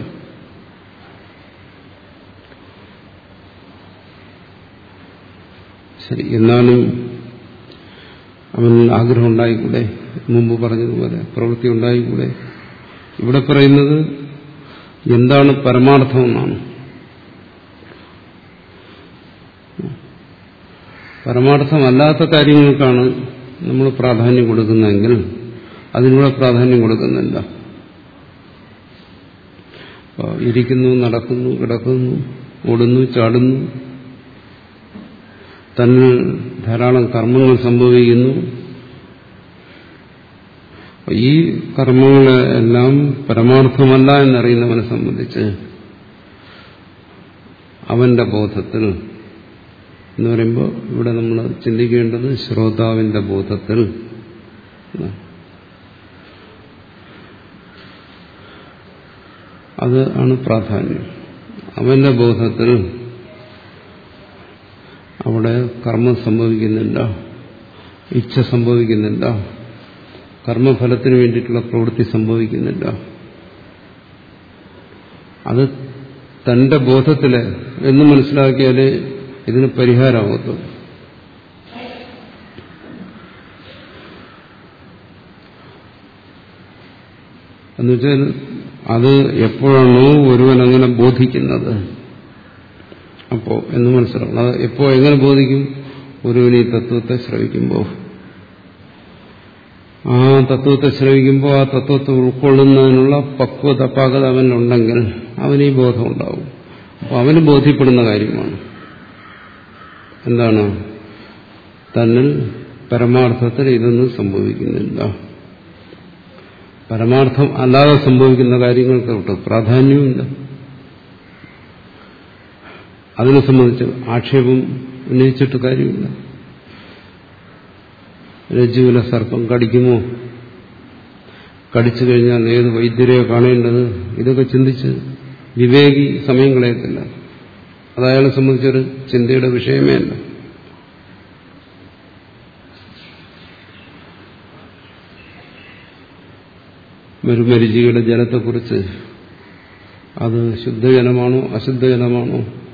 ശരി, എന്നാലും അവന് ആഗ്രഹം ഉണ്ടായിക്കൂടെ? മുമ്പ് പറഞ്ഞതുപോലെ പ്രവൃത്തി ഉണ്ടായിക്കൂടെ? ഇവിടെ പറയുന്നത് എന്താണ് പരമാർത്ഥം എന്നാണ്. പരമാർത്ഥമല്ലാത്ത കാര്യങ്ങൾക്കാണ് നമ്മൾ പ്രാധാന്യം കൊടുക്കുന്നതെങ്കിൽ അതിനുള്ള പ്രാധാന്യം കൊടുക്കുന്നില്ല. ഇരിക്കുന്നു, നടക്കുന്നു, കിടക്കുന്നു, ഓടുന്നു, ചാടുന്നു, തന്നിൽ ധാരാളം കർമ്മങ്ങൾ സംഭവിക്കുന്നു. ഈ കർമ്മങ്ങളെല്ലാം പരമാർത്ഥമല്ല എന്നറിയുന്നവനെ സംബന്ധിച്ച് അവന്റെ ബോധത്തിൽ എന്ന് പറയുമ്പോൾ ഇവിടെ നമ്മൾ ചിന്തിക്കേണ്ടത് ശ്രോതാവിന്റെ ബോധത്തിൽ അത് ആണ് പ്രാധാന്യം. അവന്റെ ബോധത്തിൽ അവിടെ കർമ്മം സംഭവിക്കുന്നില്ല, ഇച്ഛ സംഭവിക്കുന്നില്ല. കർമ്മഫലത്തിന് വേണ്ടിയിട്ടുള്ള പ്രവൃത്തി സംഭവിക്കുന്നില്ല. അത് തന്റെ ബോധത്തില് എന്ന് മനസ്സിലാക്കിയാലേ ഇതിന് പരിഹാരമാകത്തുള്ളൂ. എന്നുവെച്ചാൽ അത് എപ്പോഴാണോ ഒരുവൻ അങ്ങനെ ബോധിക്കുന്നത് അപ്പോ എന്ന് മനസ്സിലാക്കണം. അത് എപ്പോ എങ്ങനെ ബോധിക്കും? ഒരുവൻ ഈ തത്വത്തെ ശ്രവിക്കുമ്പോൾ, ആ തത്വത്തെ ശ്രവിക്കുമ്പോൾ ആ തത്വത്തെ ഉൾക്കൊള്ളുന്നതിനുള്ള പക്വത പാകത അവനുണ്ടെങ്കിൽ അവന് ഈ ബോധം ഉണ്ടാവും. അപ്പോൾ അവന് ബോധ്യപ്പെടുന്ന കാര്യമാണ് എന്താണ്? തന്നിൽ പരമാർത്ഥത്തിൽ ഇതൊന്നും സംഭവിക്കുന്നില്ല. പരമാർത്ഥം അല്ലാതെ സംഭവിക്കുന്ന കാര്യങ്ങൾക്ക് പ്രാധാന്യവുമില്ല. അതിനെ സംബന്ധിച്ച് ആക്ഷേപം ഉന്നയിച്ചിട്ട് കാര്യമില്ല. രജ്ജുവിലെ സർപ്പം കടിക്കുമോ? കടിച്ചു കഴിഞ്ഞാൽ ഏത് വൈദ്യരെയോ കാണേണ്ടത്? ഇതൊക്കെ ചിന്തിച്ച് വിവേകി സമയം കളയത്തില്ല. അത് അയാളെ സംബന്ധിച്ചൊരു ചിന്തയുടെ വിഷയമേ അല്ല. മരുമരിചിയുടെ ജലത്തെക്കുറിച്ച് അത് ശുദ്ധജലമാണോ അശുദ്ധജലമാണോ,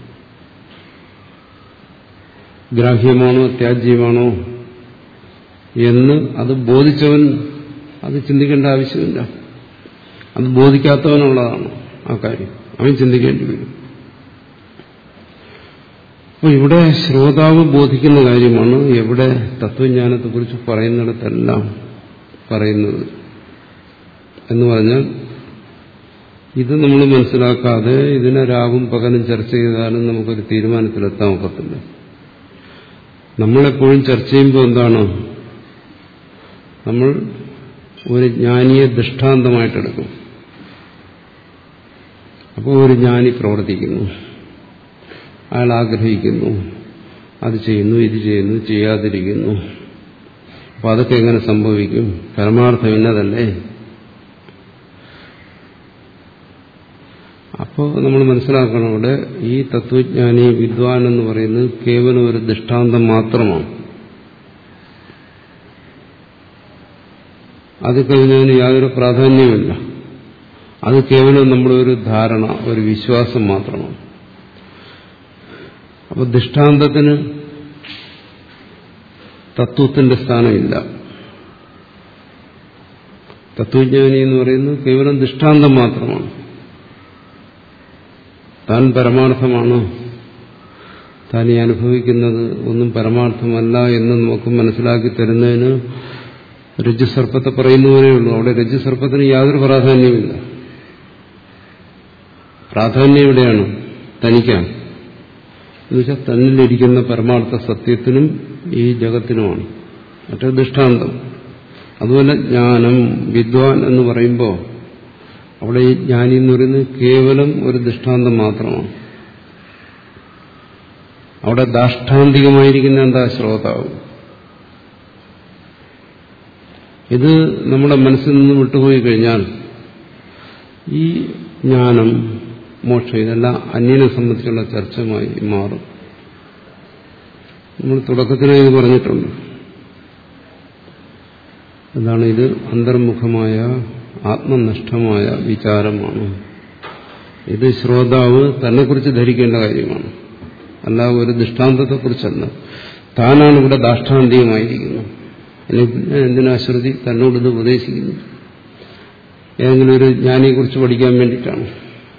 ഗ്രാഹ്യമാണോ ത്യാജ്യമാണോ എന്ന് അത് ബോധിച്ചവൻ അത് ചിന്തിക്കേണ്ട ആവശ്യമില്ല. അത് ബോധിക്കാത്തവനുള്ളതാണ് ആ കാര്യം. അവൻ ചിന്തിക്കേണ്ടി വരും. അപ്പോൾ ഇവിടെ ശ്രോതാവ് ബോധിക്കുന്ന കാര്യമാണ് എവിടെ തത്വജ്ഞാനത്തെക്കുറിച്ച് പറയുന്നിടത്തെല്ലാം പറയുന്നത്. എന്ന് പറഞ്ഞാൽ ഇത് നമ്മൾ മനസ്സിലാക്കാതെ ഇതിനെ രാവും പകലും ചർച്ച ചെയ്താലും നമുക്കൊരു തീരുമാനത്തിലെത്താൻ ഒക്കത്തില്ല. നമ്മളെപ്പോഴും ചർച്ച ചെയ്യുമ്പോൾ എന്താണ്, നമ്മൾ ഒരു ജ്ഞാനിയെ ദൃഷ്ടാന്തമായിട്ടെടുക്കും. അപ്പോൾ ഒരു ജ്ഞാനി പ്രവർത്തിക്കുന്നു, അയാൾ ആഗ്രഹിക്കുന്നു, അത് ചെയ്യുന്നു, ഇത് ചെയ്യുന്നു, ചെയ്യാതിരിക്കുന്നു. അപ്പോൾ അതൊക്കെ എങ്ങനെ സംഭവിക്കും? പരമാർത്ഥം ഇന്നതല്ലേ? അപ്പോൾ നമ്മൾ മനസ്സിലാക്കണം, ഇവിടെ ഈ തത്വജ്ഞാനി വിദ്വാൻ എന്ന് പറയുന്നത് കേവലം ഒരു ദൃഷ്ടാന്തം മാത്രമാണ്. അത് കഴിഞ്ഞതിന് യാതൊരു പ്രാധാന്യമില്ല. അത് കേവലം നമ്മുടെ ഒരു ധാരണ, ഒരു വിശ്വാസം മാത്രമാണ്. അപ്പോൾ ദൃഷ്ടാന്തത്തിന് തത്വത്തിന്റെ സ്ഥാനമില്ല. തത്വജ്ഞാനി എന്ന് പറയുന്നത് കേവലം ദൃഷ്ടാന്തം മാത്രമാണ്. താൻ പരമാർത്ഥമാണ്, താൻ ഈ അനുഭവിക്കുന്നത് ഒന്നും പരമാർത്ഥമല്ല എന്ന് നമുക്ക് മനസ്സിലാക്കി തരുന്നതിന് രജ്ജുസർപ്പത്തെ പറയുന്നവരേ ഉള്ളൂ. അവിടെ രജ്ജുസർപ്പത്തിന് യാതൊരു പ്രാധാന്യമില്ല. പ്രാധാന്യം എവിടെയാണ്? തനിക്കാണ്. എന്നുവെച്ചാൽ തന്നിലിരിക്കുന്ന പരമാർത്ഥ സത്യത്തിനും ഈ ജഗത്തിനുമാണ്. മറ്റേ ദൃഷ്ടാന്തം. അതുപോലെ ജ്ഞാനം, വിദ്വാൻ എന്ന് പറയുമ്പോൾ അവിടെ ഈ ജ്ഞാനി എന്ന് പറയുന്നത് കേവലം ഒരു ദൃഷ്ടാന്തം മാത്രമാണ്. അവിടെ ദാഷ്ടാന്തികമായിരിക്കുന്ന എന്താ? ശ്രോതാവ്. ഇത് നമ്മുടെ മനസ്സിൽ നിന്ന് വിട്ടുപോയി കഴിഞ്ഞാൽ ഈ ജ്ഞാനം, മോക്ഷം ഇതെല്ലാം അന്യനെ സംബന്ധിച്ചുള്ള ചർച്ചമായി മാറും. നമ്മൾ തുടക്കത്തിലേ ഇത് പറഞ്ഞിട്ടുണ്ട്. എന്താണ് ഇത്? അന്തർമുഖമായ ആത്മനിഷ്ഠമായ വിചാരമാണ്. ഇത് ശ്രോതാവ് തന്നെക്കുറിച്ച് ധരിക്കേണ്ട കാര്യമാണ്, അല്ല ഒരു ദൃഷ്ടാന്തത്തെക്കുറിച്ചല്ല. താനാണ് ഇവിടെ ദാഷ്ടാന്തികമായിരിക്കുന്നത്. എന്തിനാ ശ്രുതി തന്നോടിത് ഉപദേശിക്കുന്നു? ഏതെങ്കിലും ഒരു ജ്ഞാനിയെക്കുറിച്ച് പഠിക്കാൻ വേണ്ടിയിട്ടാണ്.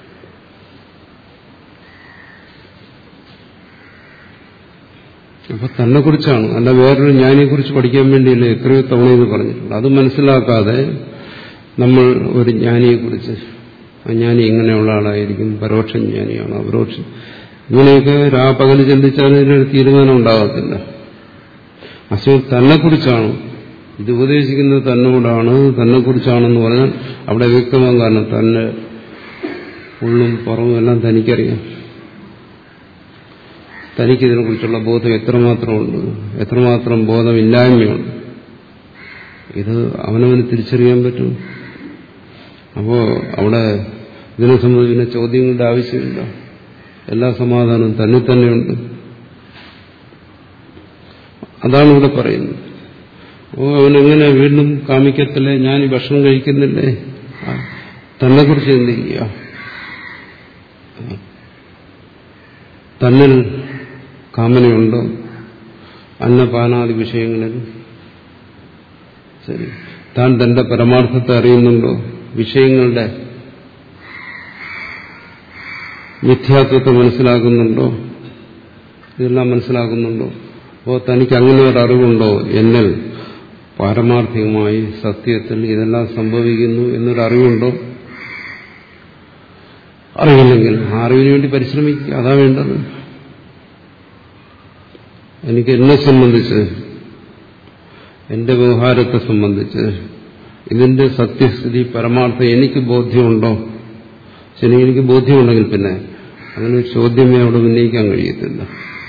അപ്പൊ തന്നെക്കുറിച്ചാണ്, അല്ല വേറൊരു ജ്ഞാനിയെക്കുറിച്ച് പഠിക്കാൻ വേണ്ടിയല്ല എത്രയോ തവണ ഇത് പറഞ്ഞിട്ടുണ്ട്. അത് മനസ്സിലാക്കാതെ നമ്മൾ ഒരു ജ്ഞാനിയെക്കുറിച്ച്, ആ ജ്ഞാനി എങ്ങനെയുള്ള ആളായിരിക്കും, പരോക്ഷ ജ്ഞാനിയാണ്, അപരോക്ഷം, ഇങ്ങനെയൊക്കെ രാപകല് ചിന്തിച്ചാൽ ഇതിനൊരു തീരുമാനം ഉണ്ടാകത്തില്ല. അസൽ തന്നെക്കുറിച്ചാണ് ഇത് ഉപദേശിക്കുന്നത്, തന്നോടാണ്, തന്നെക്കുറിച്ചാണെന്ന് പറഞ്ഞാൽ അവിടെ വ്യക്തമാകും. കാരണം തന്നെ ഉള്ളും പുറവും എല്ലാം തനിക്കറിയാം. തനിക്കിതിനെക്കുറിച്ചുള്ള ബോധം എത്രമാത്രമുണ്ട്, എത്രമാത്രം ബോധമില്ലായ്മയുണ്ട്, ഇത് അവനവന് തിരിച്ചറിയാൻ പറ്റും. അപ്പോൾ അവിടെ ഇതിനെ സംബന്ധിക്കുന്ന ചോദ്യങ്ങളുടെ ആവശ്യമില്ല. എല്ലാ സമാധാനവും തന്നെ തന്നെയുണ്ട്. അതാണ് ഇവിടെ പറയുന്നത്. ഓ അവനെങ്ങനെ വീണ്ടും കാമിക്കത്തില്ലേ, ഞാൻ ഈ ഭക്ഷണം കഴിക്കുന്നില്ലേ, തന്നെ കുറിച്ച് ചിന്തിക്കുക. തന്നിൽ കാമനയുണ്ടോ അന്നപാനാദി വിഷയങ്ങളിൽ? ശരി, താൻ തന്റെ പരമാർത്ഥത്തെ അറിയുന്നുണ്ടോ? വിഷയങ്ങളുടെ മിഥ്യാത്വത്തെ മനസ്സിലാക്കുന്നുണ്ടോ? ഇതെല്ലാം മനസ്സിലാക്കുന്നുണ്ടോ? അപ്പോൾ തനിക്ക് അങ്ങനെ ഒരു അറിവുണ്ടോ, എന്നിൽ പാരമാർത്ഥികമായി സത്യത്തിൽ ഇതെല്ലാം സംഭവിക്കുന്നു എന്നൊരു അറിവുണ്ടോ? അറിയില്ലെങ്കിൽ ആ അറിവിന് വേണ്ടി പരിശ്രമിക്കുക, അതാ വേണ്ടത്. എനിക്ക് എന്നെ സംബന്ധിച്ച്, എന്റെ വ്യവഹാരത്തെ സംബന്ധിച്ച് ഇതിന്റെ സത്യസ്ഥിതി പരമാർത്ഥം എനിക്ക് ബോധ്യമുണ്ടോ? ശരി, എനിക്ക് ബോധ്യമുണ്ടെങ്കിൽ പിന്നെ അങ്ങനെ ഒരു ചോദ്യമേ അവിടെ ഉന്നയിക്കാൻ കഴിയത്തില്ല.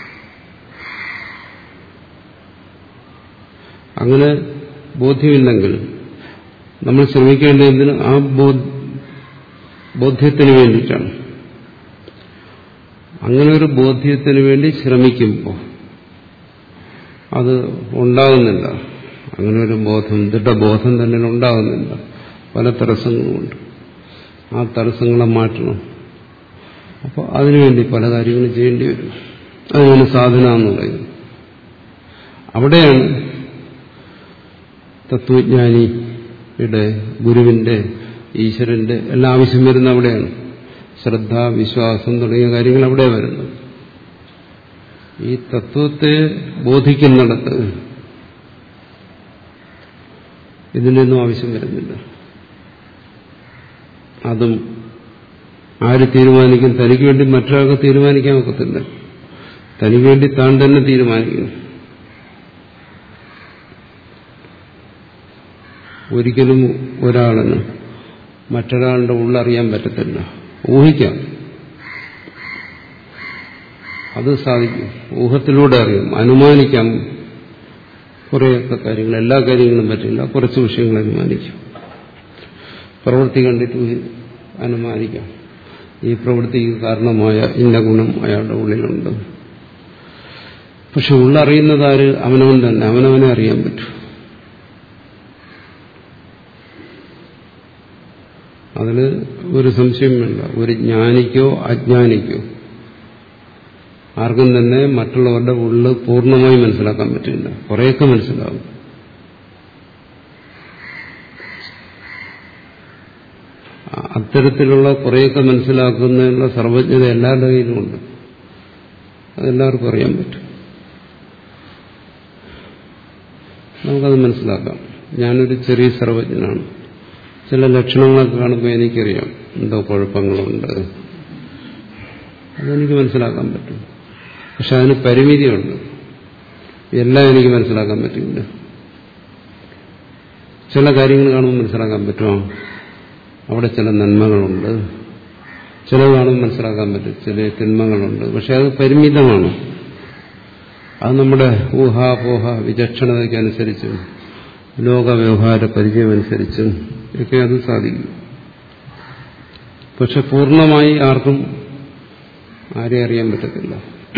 അങ്ങനെ ബോധ്യമില്ലെങ്കിൽ നമ്മൾ ശ്രമിക്കേണ്ടതിന് ആ ബോധ്യത്തിന് വേണ്ടിയിട്ടാണ്. അങ്ങനെ ഒരു ബോധ്യത്തിന് വേണ്ടി ശ്രമിക്കുമ്പോൾ അത് ഉണ്ടാകുന്നില്ല. അങ്ങനെ ഒരു ബോധം, ദൃഢബോധം തന്നെ ഉണ്ടാകുന്നില്ല. പല തടസ്സങ്ങളുമുണ്ട്. ആ തടസ്സങ്ങളെ മാറ്റണം. അപ്പോൾ അതിനുവേണ്ടി പല കാര്യങ്ങളും ചെയ്യേണ്ടി വരും. അതിനാണ് സാധന എന്ന് പറയുന്നത്. അവിടെയാണ് തത്വജ്ഞാനിയുടെ, ഗുരുവിന്റെ, ഈശ്വരന്റെ എല്ലാ ആവശ്യം വരുന്ന അവിടെയാണ്. ശ്രദ്ധ, വിശ്വാസം തുടങ്ങിയ കാര്യങ്ങൾ അവിടെ വരുന്നത്. ഈ തത്വത്തെ ബോധിക്കുന്നിടത്ത് ഇതിനൊന്നും ആവശ്യം വരുന്നില്ല. അതും ആര് തീരുമാനിക്കും? തനിക്ക് വേണ്ടി മറ്റൊരാൾക്ക് തീരുമാനിക്കാൻ ഒക്കത്തില്ല. തനിക്ക് വേണ്ടി താൻ തന്നെ തീരുമാനിക്കുന്നു. ഒരിക്കലും ഒരാളിന് മറ്റൊരാളുടെ ഉള്ളറിയാൻ പറ്റത്തില്ല. ഊഹിക്കാം, അത് സാധിക്കും. ഊഹത്തിലൂടെ അറിയാം, അനുമാനിക്കാം. കുറേയൊക്കെ കാര്യങ്ങൾ, എല്ലാ കാര്യങ്ങളും പറ്റില്ല, കുറച്ച് വിഷയങ്ങൾ അനുമാനിക്കാം. പ്രവൃത്തി കണ്ടിട്ട് അനുമാനിക്കാം, ഈ പ്രവൃത്തിക്ക് കാരണമായ ഇന്ന ഗുണം അയാളുടെ ഉള്ളിലുണ്ട്. പക്ഷെ ഉള്ളറിയുന്നതാര്? അവനവൻ തന്നെ. അവനവനെ അറിയാൻ പറ്റും. അതിന് ഒരു സംശയം വേണ്ട. ഒരു ജ്ഞാനിക്കോ അജ്ഞാനിക്കോ ആർക്കും തന്നെ മറ്റുള്ളവരുടെ ഉള്ളിൽ പൂർണ്ണമായി മനസ്സിലാക്കാൻ പറ്റില്ല. കുറേയൊക്കെ മനസ്സിലാവും. അത്തരത്തിലുള്ള കുറേയൊക്കെ മനസ്സിലാക്കുന്നതിനുള്ള സർവജ്ഞത എല്ലാവരുടെ കയ്യിലുമുണ്ട്. അതെല്ലാവർക്കും അറിയാൻ പറ്റും. നമുക്കത് മനസ്സിലാക്കാം. ഞാനൊരു ചെറിയ സർവജ്ഞനാണ്. ചില ലക്ഷണങ്ങളൊക്കെ കാണുമ്പോൾ എനിക്കറിയാം എന്തോ കുഴപ്പങ്ങളുണ്ട്, അതെനിക്ക് മനസ്സിലാക്കാൻ പറ്റും. പക്ഷെ അതിന് പരിമിതിയുണ്ട്. എല്ലാം എനിക്ക് മനസ്സിലാക്കാൻ പറ്റില്ല. ചില കാര്യങ്ങൾ കാണുമ്പോൾ മനസ്സിലാക്കാൻ പറ്റുമോ? അവിടെ ചില നന്മകളുണ്ട്. ചിലത് കാണുമ്പോൾ മനസ്സിലാക്കാൻ പറ്റും ചില തിന്മകളുണ്ട്. പക്ഷെ അത് പരിമിതമാണ്. അത് നമ്മുടെ ഊഹാപോഹ വിചക്ഷണതയ്ക്കനുസരിച്ചും ലോകവ്യവഹാര പരിചയമനുസരിച്ചും ഒക്കെ അത് സാധിക്കും. പക്ഷെ പൂർണ്ണമായി ആർക്കും ആരെ അറിയാൻ പറ്റത്തില്ല.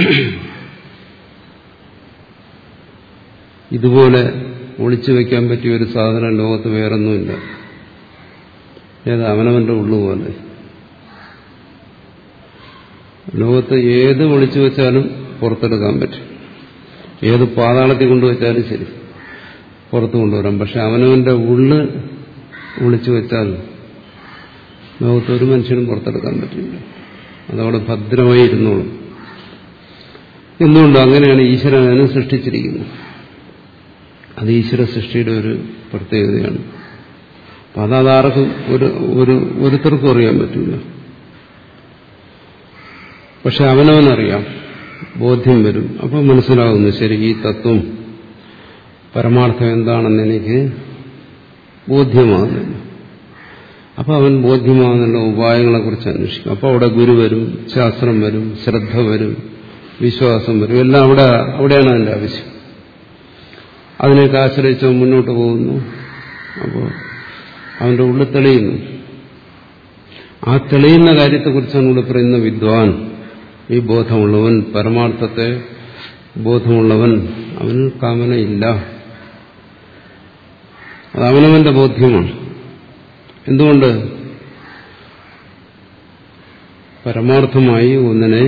ഇതുപോലെ ഒളിച്ചു വയ്ക്കാൻ പറ്റിയ ഒരു സാധനം ലോകത്ത് വേറൊന്നുമില്ല. ഏത് അവനവന്റെ ഉള്ളുപോലെ. ലോകത്ത് ഏത് ഒളിച്ചു വെച്ചാലും പുറത്തെടുക്കാൻ പറ്റും. ഏത് പാതാളത്തിൽ കൊണ്ടുവച്ചാലും ശരി പുറത്തു കൊണ്ടുവരാം. പക്ഷെ അവനവന്റെ ഉള്ള് ഒളിച്ചു വെച്ചാൽ ലോകത്ത് ഒരു മനുഷ്യനും പുറത്തെടുക്കാൻ പറ്റില്ല. അതവിടെ ഭദ്രമായി ഇരുന്നോളും. എന്തുകൊണ്ട്? അങ്ങനെയാണ് ഈശ്വരൻ അതിനെ സൃഷ്ടിച്ചിരിക്കുന്നത്. അത് ഈശ്വര സൃഷ്ടിയുടെ ഒരു പ്രത്യേകതയാണ്. അപ്പം അതാർക്കും ഒരു ഒരു ഒരുത്തർക്കും അറിയാൻ പറ്റില്ല. പക്ഷെ അവനവനറിയാം, ബോധ്യം വരും. അപ്പം മനസ്സിലാകുന്നു, ശരി, ഈ തത്വം പരമാർത്ഥം എന്താണെന്ന് എനിക്ക് ബോധ്യമാകുന്നില്ല. അപ്പം അവൻ ബോധ്യമാകുന്നുള്ള ഉപായങ്ങളെക്കുറിച്ച് അന്വേഷിക്കും. അപ്പോൾ അവിടെ ഗുരു വരും, ശാസ്ത്രം വരും, ശ്രദ്ധ വരും, വിശ്വാസം വരും. എല്ലാം അവിടെ അവിടെയാണ് അതിൻ്റെ ആവശ്യം. അതിനെയൊക്കെ ആശ്രയിച്ച് മുന്നോട്ട് പോകുന്നു. അപ്പോൾ അവന്റെ ഉള്ളിൽ തെളിയുന്നു. ആ തെളിയുന്ന കാര്യത്തെക്കുറിച്ചാണ് ഇവിടെ പറയുന്ന വിദ്വാൻ, ഈ ബോധമുള്ളവൻ, പരമാർത്ഥത്തെ ബോധമുള്ളവൻ, അവന് കാമനയില്ല. അത് അവനവന്റെ ബോധ്യമാണ്. എന്തുകൊണ്ട്? പരമാർത്ഥമായി ഒന്നിനെ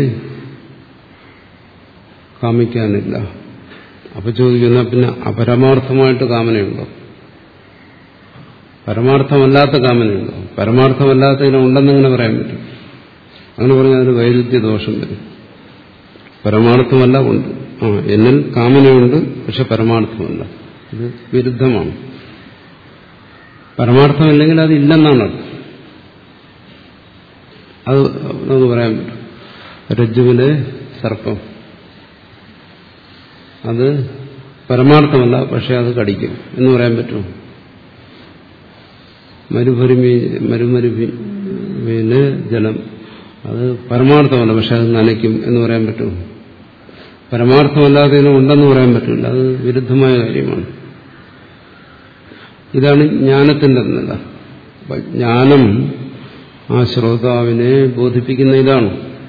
കാമിക്കാനില്ല. അപ്പൊ ചോദിക്കുന്ന പിന്നെ അപരമാർത്ഥമായിട്ട് കാമനയുണ്ടോ? പരമാർത്ഥമല്ലാത്ത കാമനയുണ്ടോ? പരമാർത്ഥമല്ലാത്തതിനെ ഉണ്ടെന്നിങ്ങനെ പറയാൻ പറ്റും. അങ്ങനെ പറഞ്ഞാൽ അതിന് വൈരുദ്ധ്യ ദോഷം വരും. പരമാർത്ഥമല്ല ഉണ്ട്. ആ എന്നിൽ കാമനയുണ്ട്, പക്ഷെ പരമാർത്ഥമല്ല. ഇത് വിരുദ്ധമാണ്. പരമാർത്ഥമില്ലെങ്കിൽ അതില്ലെന്നാണ് അർത്ഥം. അത് നമുക്ക് പറയാൻ പറ്റും. രജ്ജുവിലെ സർപ്പം അത് പരമാർത്ഥമല്ല, പക്ഷെ അത് കടിക്കും എന്ന് പറയാൻ പറ്റുമോ? മരുഭൂമി മരുമരുഭൂമിയില് ജലം അത് പരമാർത്ഥമല്ല, പക്ഷെ അത് നനയ്ക്കും എന്ന് പറയാൻ പറ്റുമോ? പരമാർത്ഥമല്ലാതെ ഉണ്ടെന്ന് പറയാൻ പറ്റില്ല. അത് വിരുദ്ധമായ കാര്യമാണ്. ഇതാണ് ജ്ഞാനത്തിന്റെ നില. ജ്ഞാനം ആ ശ്രോതാവിനെ ബോധിപ്പിക്കുന്ന ഇതാണ്.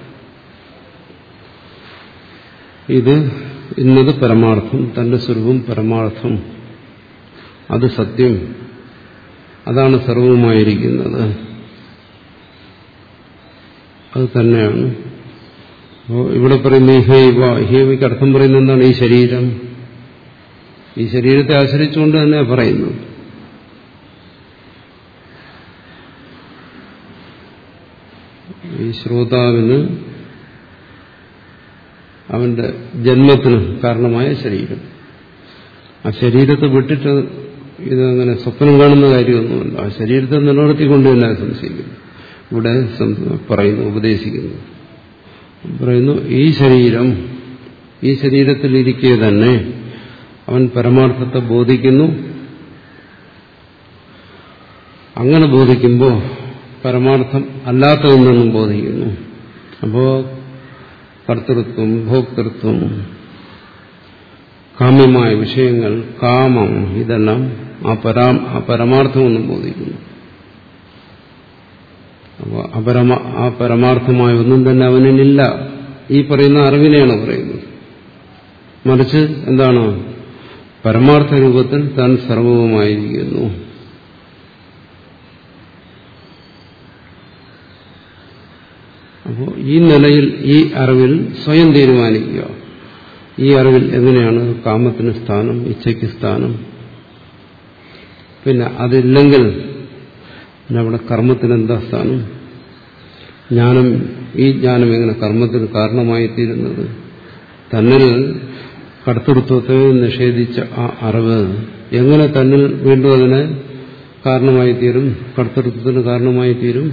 ഇത് ഇന്നത് പരമാർത്ഥം, തന്റെ സ്വരൂപം പരമാർത്ഥം, അത് സത്യം, അതാണ് സർവവുമായിരിക്കുന്നത്, അത് തന്നെയാണ്. അപ്പോൾ ഇവിടെ പറയുന്ന ഹേവ, ഹേവയ്ക്ക് അർത്ഥം പറയുന്നത് എന്താണ്? ഈ ശരീരം, ഈ ശരീരത്തെ ആശ്രയിച്ചുകൊണ്ട് തന്നെ പറയുന്നു. ഈ ശ്രോതാവിന് അവന്റെ ജന്മത്തിന് കാരണമായ ശരീരം, ആ ശരീരത്തെ വിട്ടിട്ട് ഇതങ്ങനെ സ്വപ്നം കാണുന്ന കാര്യമൊന്നുമല്ല. ആ ശരീരത്തെ നിലനിർത്തിക്കൊണ്ട് തന്നെ സംശയിക്കുന്നു. ഇവിടെ പറയുന്നു, ഉപദേശിക്കുന്നു, പറയുന്നു ഈ ശരീരം, ഈ ശരീരത്തിലിരിക്കെ തന്നെ അവൻ പരമാർത്ഥത്തെ ബോധിക്കുന്നു. അങ്ങനെ ബോധിക്കുമ്പോൾ പരമാർത്ഥം അല്ലാത്തതിൽ നിന്നും ബോധിക്കുന്നു. അപ്പോ കർത്തൃത്വം, ഭോക്തൃത്വം, കാമ്യമായ വിഷയങ്ങൾ, കാമം, ഇതെല്ലാം ആ പരാ ആ പരമാർത്ഥമൊന്നും ബോധിക്കുന്നു. അപ്പോൾ അപരമ ആ പരമാർത്ഥമായ ഒന്നും തന്നെ അവനില്ല. ഈ പറയുന്ന അറിവിനെയാണ് പറയുന്നത്. മറിച്ച് എന്താണ്? പരമാർത്ഥ രൂപത്തിൽ താൻ സർവവുമായിരിക്കുന്നു. അപ്പോൾ ഈ നിലയിൽ, ഈ അറിവിൽ സ്വയം തീരുമാനിക്കുക. ഈ അറിവിൽ എങ്ങനെയാണ് കാമത്തിന് സ്ഥാനം, ഇച്ഛയ്ക്ക് സ്ഥാനം? പിന്നെ അതില്ലെങ്കിൽ പിന്നെ അവിടെ കർമ്മത്തിന് എന്താ സ്ഥാനം? ജ്ഞാനം, ഈ ജ്ഞാനം എങ്ങനെ കർമ്മത്തിന് കാരണമായി തീരുന്നത്? തന്നിൽ കർത്തൃത്വത്തെ നിഷേധിച്ച ആ അറിവ് എങ്ങനെ തന്നിൽ വീണ്ടും അതിന് കാരണമായി തീരും, കർത്തൃത്വത്തിന് കാരണമായി തീരും?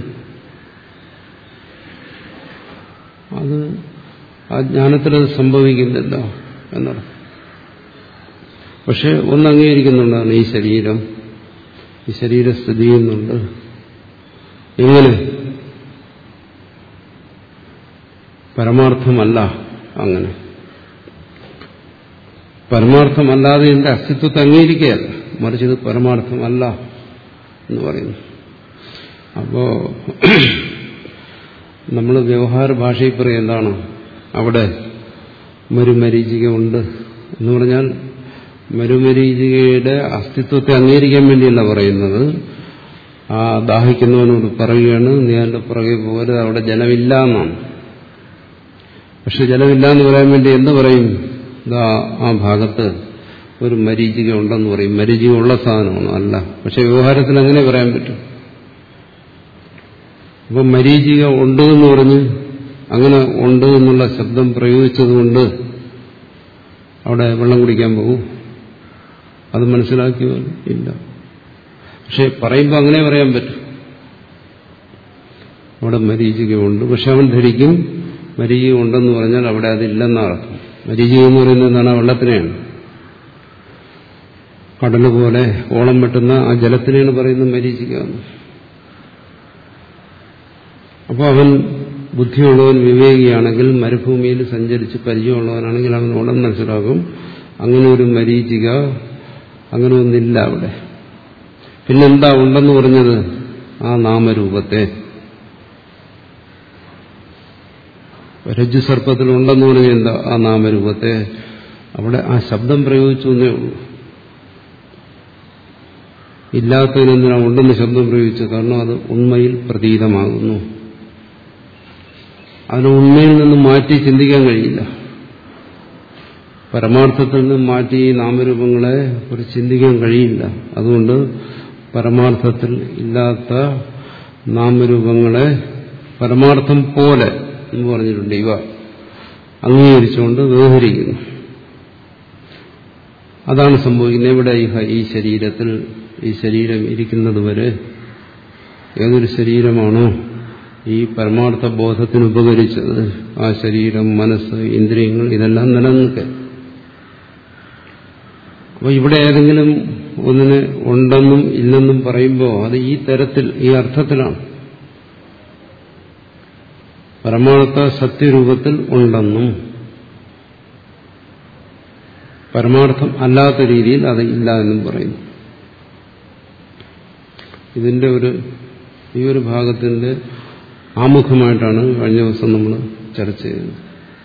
അത് ആ ജ്ഞാനത്തിലത് സംഭവിക്കുന്നില്ല എന്നർത്ഥം. പക്ഷെ ഒന്ന് അംഗീകരിക്കുന്നുണ്ടാണ്, ഈ ശരീരം, ഈ ശരീരം സ്ഥിതി ചെയ്യുന്നുണ്ട്. എങ്ങനെ? പരമാർത്ഥമല്ല. അങ്ങനെ പരമാർത്ഥമല്ലാതെ ഇതിന്റെ അസ്തിത്വത്തെ അംഗീകരിക്കുകയല്ല, മറിച്ച് ഇത് പരമാർത്ഥമല്ല എന്ന് പറയുന്നു. അപ്പോ നമ്മൾ വ്യവഹാര ഭാഷയിൽ പറയും എന്താണ്? അവിടെ മരുമരീചിക ഉണ്ട് എന്ന് പറഞ്ഞാൽ മരുമരീചികയുടെ അസ്തിത്വത്തെ അംഗീകരിക്കാൻ വേണ്ടിയല്ല പറയുന്നത്. ആ ദാഹിക്കുന്നവനോട് പറയുകയാണ്, നീ അതിന്റെ പുറകെ പോകരുത്, അവിടെ ജലമില്ല എന്നാണ്. പക്ഷെ ജലമില്ല എന്ന് പറയാൻ വേണ്ടി എന്ത് പറയും? ഇതാ ആ ഭാഗത്ത് ഒരു മരീചിക ഉണ്ടെന്ന് പറയും. മരീചിക ഉള്ള സാധനമാണ്, അല്ല. പക്ഷെ വ്യവഹാരത്തിൽ അങ്ങനെ പറയാൻ പറ്റും. അപ്പം മരീചിക ഉണ്ട് എന്ന് പറഞ്ഞ് അങ്ങനെ ഉണ്ട് എന്നുള്ള ശബ്ദം പ്രയോഗിച്ചതുകൊണ്ട് അവിടെ വെള്ളം കുടിക്കാൻ പോകും? അത് മനസ്സിലാക്കിയോ? ഇല്ല. പക്ഷെ പറയുമ്പോൾ അങ്ങനെ പറയാൻ പറ്റും. അവിടെ മരീചികയുണ്ട്, പക്ഷെ അവൻ ധരിക്കും മരീചിക ഉണ്ടെന്ന് പറഞ്ഞാൽ അവിടെ അതില്ലെന്നർത്ഥം. മരീചിക എന്ന് പറയുന്നത് എന്താണ്? ആ വെള്ളത്തിനെയാണ്. കടല് പോലെ ഓളം വെട്ടുന്ന ആ ജലത്തിനെയാണ് പറയുന്നത് മരീചിക എന്ന്. അപ്പോൾ അവൻ ബുദ്ധിയുള്ളവൻ, വിവേകിയാണെങ്കിൽ, മരുഭൂമിയിൽ സഞ്ചരിച്ച് പരിചയമുള്ളവനാണെങ്കിൽ അവൻ ഉടൻ മനസ്സിലാകും അങ്ങനെ ഒരു മരീചിക, അങ്ങനെ ഒന്നില്ല അവിടെ. പിന്നെന്താ ഉണ്ടെന്ന് പറഞ്ഞത്? ആ നാമരൂപത്തെ. രജ്ജു സർപ്പത്തിൽ ഉണ്ടെന്ന് പറഞ്ഞാൽ എന്താ? ആ നാമരൂപത്തെ. അവിടെ ആ ശബ്ദം പ്രയോഗിച്ചു എന്നേ ഉള്ളൂ. ഇല്ലാത്തതിനെന്തിനാണ് ഉണ്ടെന്ന് ശബ്ദം പ്രയോഗിച്ചത്? കാരണം അത് ഉണ്മയിൽ പ്രതീതമാകുന്നു. അതിന് ഉണ്മയിൽ നിന്ന് മാറ്റി ചിന്തിക്കാൻ കഴിയില്ല. പരമാർത്ഥത്തിൽ നിന്ന് മാറ്റി ഈ നാമരൂപങ്ങളെ കുറിച്ച് ചിന്തിക്കാൻ കഴിയില്ല. അതുകൊണ്ട് പരമാർത്ഥത്തിൽ ഇല്ലാത്ത നാമരൂപങ്ങളെ പരമാർത്ഥം പോലെ എന്ന് പറഞ്ഞിട്ടുണ്ട്. ഇവ അംഗീകരിച്ചുകൊണ്ട് വ്യവഹരിക്കുന്നു. അതാണ് സംഭവിക്കുന്നത്. ഇവിടെ ഈ ശരീരത്തിൽ ഈ ശരീരം ഇരിക്കുന്നത് വരെ ഏതൊരു ശരീരമാണോ ഈ പരമാർത്ഥ ബോധത്തിന് ഉപകരിച്ചത്, ആ ശരീരം, മനസ്സ്, ഇന്ദ്രിയങ്ങൾ ഇതെല്ലാം നിലനിൽക്കെ. അപ്പോൾ ഇവിടെ ഏതെങ്കിലും ഒന്നിനെ ഉണ്ടെന്നും ഇല്ലെന്നും പറയുമ്പോൾ അത് ഈ തരത്തിൽ, ഈ അർത്ഥത്തിലാണ്. പരമാർത്ഥ സത്യരൂപത്തിൽ ഉണ്ടെന്നും പരമാർത്ഥം അല്ലാത്ത രീതിയിൽ അത് ഇല്ല എന്നും പറയുന്നു. ഇതിന്റെ ഒരു ഈ ഒരു ഭാഗത്തിന്റെ ആമുഖമായിട്ടാണ് കഴിഞ്ഞ ദിവസം നമ്മൾ ചർച്ച ചെയ്തത്.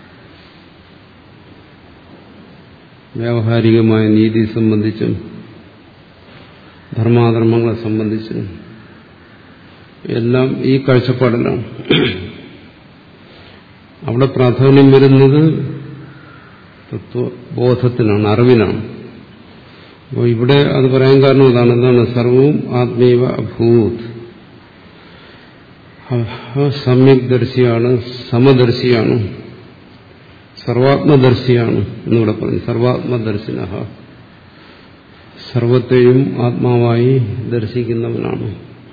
വ്യാവഹാരികമായ നീതി സംബന്ധിച്ചും ധർമാധർമ്മങ്ങളെ സംബന്ധിച്ചും എല്ലാം ഈ കാഴ്ചപ്പാടിലാണ്. അവിടെ പ്രാധാന്യം വരുന്നത് തത്വബോധത്തിനാണ്, അറിവിനാണ്. അപ്പോൾ ഇവിടെ അത് പറയാൻ കാരണം ഇതാണ്. എന്താണ്? സർവവും ആത്മീവ അഭൂത്. സമ്യക് ദർശിയാണ്, സമദർശിയാണ്, സർവാത്മദർശിയാണ് എന്നിവിടെ പറഞ്ഞു. സർവാത്മദർശിന, സർവത്തെയും ആത്മാവായി ദർശിക്കുന്നവനാണ്.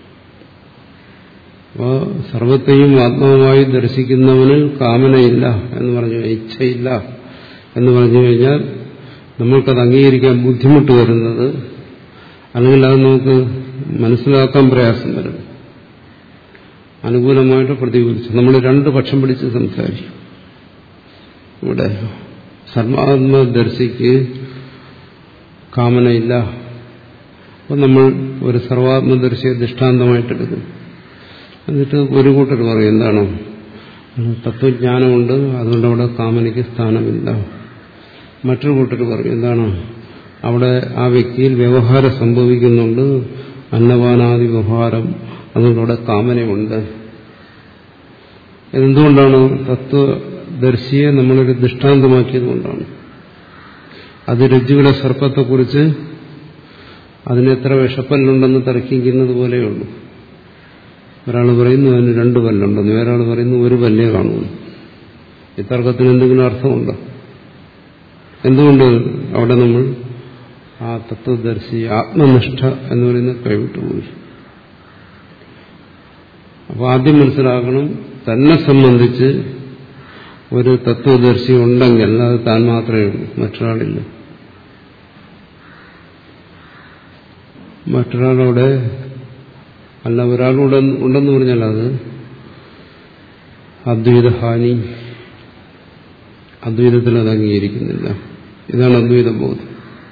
അപ്പോൾ സർവത്തെയും ആത്മാവായി ദർശിക്കുന്നവന് കാമനയില്ല എന്ന് പറഞ്ഞു, ഇച്ഛയില്ല എന്ന് പറഞ്ഞു കഴിഞ്ഞാൽ നമ്മൾക്കത് അംഗീകരിക്കാൻ ബുദ്ധിമുട്ട് വരുന്നത്, അല്ലെങ്കിൽ അത് നമുക്ക് മനസ്സിലാക്കാൻ പ്രയാസം വരും. അനുകൂലമായിട്ട് പ്രതികൂലിച്ച് നമ്മൾ രണ്ട് പക്ഷം പിടിച്ച് സംസാരിക്കും. ഇവിടെ സർവാത്മദർശിക്ക് കാമനയില്ല. അപ്പം നമ്മൾ ഒരു സർവാത്മദർശിയെ ദൃഷ്ടാന്തമായിട്ടെടുക്കും. എന്നിട്ട് ഒരു കൂട്ടർ പറയും എന്താണ്? തത്വജ്ഞാനമുണ്ട്, അതുകൊണ്ട് അവിടെ കാമനയ്ക്ക് സ്ഥാനമില്ല. മറ്റൊരു കൂട്ടർ പറയും എന്താണ്? അവിടെ ആ വ്യക്തിയിൽ വ്യവഹാരം സംഭവിക്കുന്നുണ്ട്, അന്നപാനാദി വ്യവഹാരം, അതുകൊണ്ട് അവിടെ കാമനയുണ്ട്. എന്തുകൊണ്ടാണ്? തത്വദർശിയെ നമ്മളൊരു ദൃഷ്ടാന്തമാക്കിയതുകൊണ്ടാണ്. അത് രജ്ജുവിലെ സർപ്പത്തെക്കുറിച്ച് അതിനെത്ര വിഷപ്പല്ലുണ്ടെന്ന് തർക്കിക്കുന്നത് പോലെയുള്ളൂ. ഒരാൾ പറയുന്നു അതിന് രണ്ട് പല്ലുണ്ടെന്ന്, വേറൊരാൾ പറയുന്നു ഒരു പല്ലേ കാണുന്നു. ഈ തർക്കത്തിന് എന്തെങ്കിലും അർത്ഥമുണ്ടോ? എന്തുകൊണ്ട് അവിടെ നമ്മൾ ആ തത്വദർശി ആത്മനിഷ്ഠ എന്ന് പറയുന്നത് കൈവിട്ടുപോയി? അപ്പോൾ ആദ്യം മനസ്സിലാക്കണം, തന്നെ സംബന്ധിച്ച് ഒരു തത്വദർശി ഉണ്ടെങ്കിൽ അത് താൻ മാത്രമേ ഉള്ളൂ, മറ്റൊരാളില്ല. മറ്റൊരാളവിടെ അല്ല, ഒരാളൂടെ ഉണ്ടെന്ന് പറഞ്ഞാൽ അത് അദ്വൈതഹാനി, അദ്വൈതത്തിൽ അത് അംഗീകരിക്കുന്നില്ല. ഇതാണ് അദ്വൈത ബോധം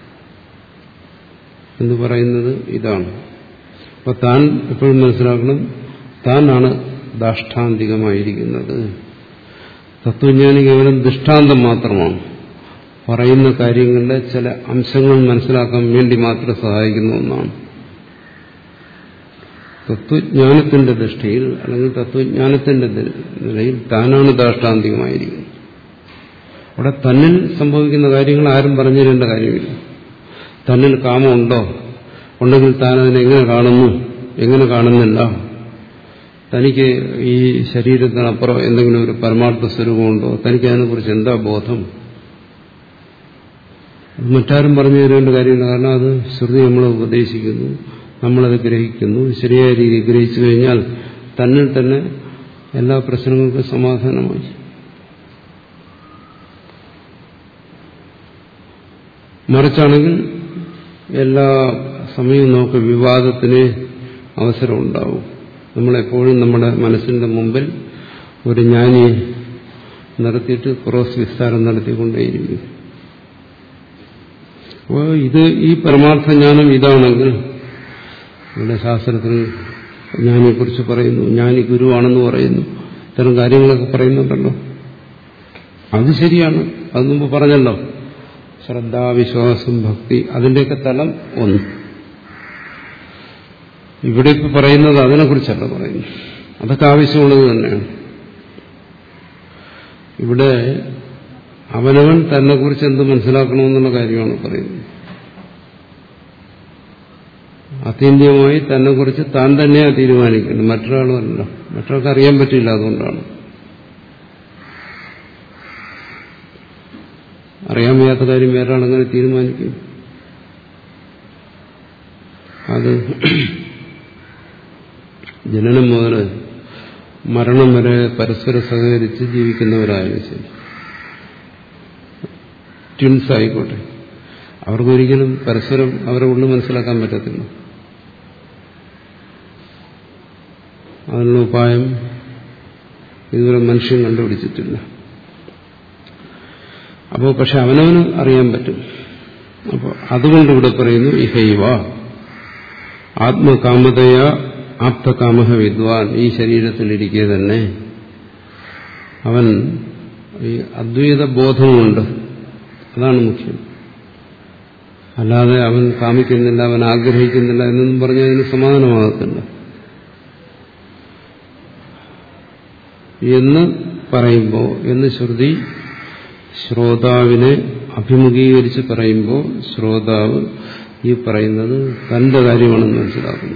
എന്ന് പറയുന്നത്. ഇതാണ്. അപ്പൊ താൻ എപ്പോഴും മനസ്സിലാക്കണം, താനാണ് ദാഷ്ടാന്തികമായിരിക്കുന്നത്. തത്വജ്ഞാനി കേവലം ദൃഷ്ടാന്തം മാത്രമാണ്. പറയുന്ന കാര്യങ്ങളുടെ ചില അംശങ്ങൾ മനസ്സിലാക്കാൻ വേണ്ടി മാത്രം സഹായിക്കുന്ന ഒന്നാണ്. തത്വജ്ഞാനത്തിന്റെ ദൃഷ്ടിയിൽ അല്ലെങ്കിൽ തത്വജ്ഞാനത്തിന്റെ നിലയിൽ താനാണ് ദാഷ്ടാന്തികമായിരിക്കുന്നത്. അവിടെ തന്നിൽ സംഭവിക്കുന്ന കാര്യങ്ങൾ ആരും പറഞ്ഞു തരേണ്ട കാര്യമില്ല. തന്നിൽ കാമമുണ്ടോ? ഉണ്ടെങ്കിൽ താൻ അതിനെ എങ്ങനെ കാണുന്നു, എങ്ങനെ കാണുന്നില്ല? തനിക്ക് ഈ ശരീരത്തിനപ്പുറം എന്തെങ്കിലും ഒരു പരമാർത്ഥ സ്വരൂപമുണ്ടോ? തനിക്ക് അതിനെക്കുറിച്ച് എന്താ ബോധം? അത് മറ്റാരും പറഞ്ഞു തരേണ്ട കാര്യമില്ല. കാരണം അത് ശ്രുതി നമ്മളെ ഉപദേശിക്കുന്നു, നമ്മളത് ഗ്രഹിക്കുന്നു. ശരിയായ രീതിയിൽ ഗ്രഹിച്ചു കഴിഞ്ഞാൽ തന്നിൽ തന്നെ എല്ലാ പ്രശ്നങ്ങൾക്കും സമാധാനമായി. മറിച്ചാണെങ്കിൽ എല്ലാ സമയവും നമുക്ക് വിവാദത്തിന് അവസരം ഉണ്ടാവും. നമ്മളെപ്പോഴും നമ്മുടെ മനസ്സിന്റെ മുമ്പിൽ ഒരു ജ്ഞാനിയെ നടത്തിയിട്ട് ക്രോസ് വിസ്താരം നടത്തിക്കൊണ്ടേയിരിക്കും. അപ്പോൾ ഇത് ഈ പരമാർത്ഥ ജ്ഞാനം ഇതാണെങ്കിൽ, ഇവിടെ ശാസ്ത്രത്തിൽ ജ്ഞാനിയെക്കുറിച്ച് പറയുന്നു, ജ്ഞാനി ഗുരുവാണെന്ന് പറയുന്നു, ഇത്തരം കാര്യങ്ങളൊക്കെ പറയുന്നുണ്ടല്ലോ. അത് ശരിയാണ്, അത് മുമ്പ് പറഞ്ഞല്ലോ. ശ്രദ്ധ, വിശ്വാസം, ഭക്തി, അതിൻ്റെയൊക്കെ തലം ഒന്ന്. ഇവിടെ ഇപ്പൊ പറയുന്നത് അതിനെക്കുറിച്ചല്ല പറയുന്നു. അതൊക്കെ ആവശ്യമുള്ളത് തന്നെയാണ്. ഇവിടെ അവനവൻ തന്നെ കുറിച്ച് എന്ത് മനസ്സിലാക്കണമെന്നുള്ള കാര്യമാണ് പറയുന്നത്. അതീന്ദ്രിയമായി തന്നെ കുറിച്ച് താൻ തന്നെയാണ് തീരുമാനിക്കുന്നത്, മറ്റൊരാളും അല്ല. മറ്റൊരാൾക്ക് അറിയാൻ പറ്റില്ല. അതുകൊണ്ടാണ് അറിയാൻ വയ്യാത്ത കാര്യം വേറെ ആളെങ്ങനെ തീരുമാനിക്കും? അത് ജനനം മുതൽ മരണം വരെ പരസ്പരം സഹകരിച്ച് ജീവിക്കുന്നവരായാലും ശരി, ട്വിൻസ് ആയിക്കോട്ടെ, അവർക്കൊരിക്കലും പരസ്പരം അവരെ ഉള്ളിൽ മനസ്സിലാക്കാൻ പറ്റത്തില്ല. അതിനുള്ള ഉപായം ഇതുവരെ മനുഷ്യൻ കണ്ടുപിടിച്ചിട്ടില്ല. അപ്പോൾ പക്ഷെ അവനവന് അറിയാൻ പറ്റും. അപ്പോൾ അതുകൊണ്ട് ഇവിടെ പറയുന്നു ഇഹൈവ ആത്മകാമതയ ആപ്തകാമഹ വിദ്വാൻ. ഈ ശരീരത്തിലിരിക്കെ തന്നെ അവൻ ഈ അദ്വൈത ബോധമുണ്ട്. അതാണ് മുഖ്യം. അല്ലാതെ അവൻ കാമിക്കുന്നില്ല, അവൻ ആഗ്രഹിക്കുന്നില്ല എന്നൊന്നും പറഞ്ഞാൽ അതിന് സമാധാനമാകത്തില്ല എന്ന് പറയുമ്പോൾ, എന്ന് ശ്രുതി ശ്രോതാവിനെ അഭിമുഖീകരിച്ച് പറയുമ്പോൾ ശ്രോതാവ് ഈ പറയുന്നത് തന്റെ കാര്യമാണെന്ന് മനസ്സിലാക്കുന്നു.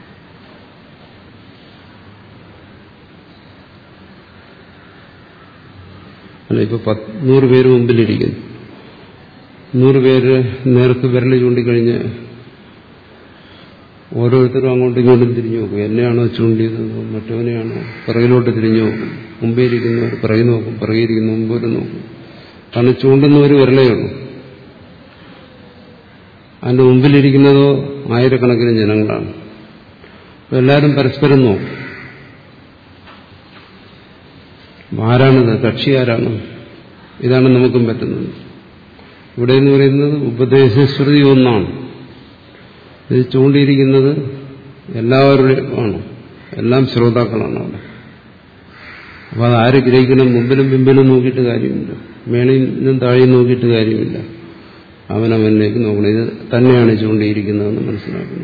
അല്ല, ഇപ്പൊ നൂറ് പേര് മുമ്പിലിരിക്കുന്നു. നൂറ് പേര് നേർക്ക് വിരൽ ചൂണ്ടിക്കഴിഞ്ഞ് ഓരോരുത്തരും അങ്ങോട്ടും ഇങ്ങോട്ടും തിരിഞ്ഞു നോക്കും. എന്നെയാണോ ചൂണ്ടിയത്, മറ്റവനെയാണോ? പിറകിലോട്ട് തിരിഞ്ഞു നോക്കും. മുമ്പേ ഇരിക്കുന്നവർ പിറകെ നോക്കും, പിറകെ ഇരിക്കുന്ന മുമ്പോട്ട് നോക്കും. കാരണം ചൂണ്ടുന്ന ഒരു വിരലേ ഉള്ളൂ. അതിന്റെ മുമ്പിലിരിക്കുന്നതോ ആയിരക്കണക്കിന് ജനങ്ങളാണ്. എല്ലാവരും പരസ്പരം നോക്കും. ആരാണിത്, കക്ഷി ആരാണ്? ഇതാണ് നമുക്കും പറ്റുന്നത്. ഇവിടെ എന്ന് പറയുന്നത് ഉപദേശശ്രുതി ഒന്നാണ്. ഇത് ചൂണ്ടിയിരിക്കുന്നത് എല്ലാവരുടെയും ആണ്, എല്ലാം ശ്രോതാക്കളാണ് അവിടെ. അപ്പോൾ അത് ആര് ഗ്രഹിക്കണം? മുമ്പിലും പിമ്പിലും നോക്കിയിട്ട് കാര്യമില്ല, മേളിൽ നിന്നും താഴെ നോക്കിയിട്ട് കാര്യമില്ല. അവനവനിലേക്ക് നോക്കണം. ഇത് തന്നെയാണ് ചൂണ്ടിയിരിക്കുന്നതെന്ന് മനസ്സിലാക്കണം.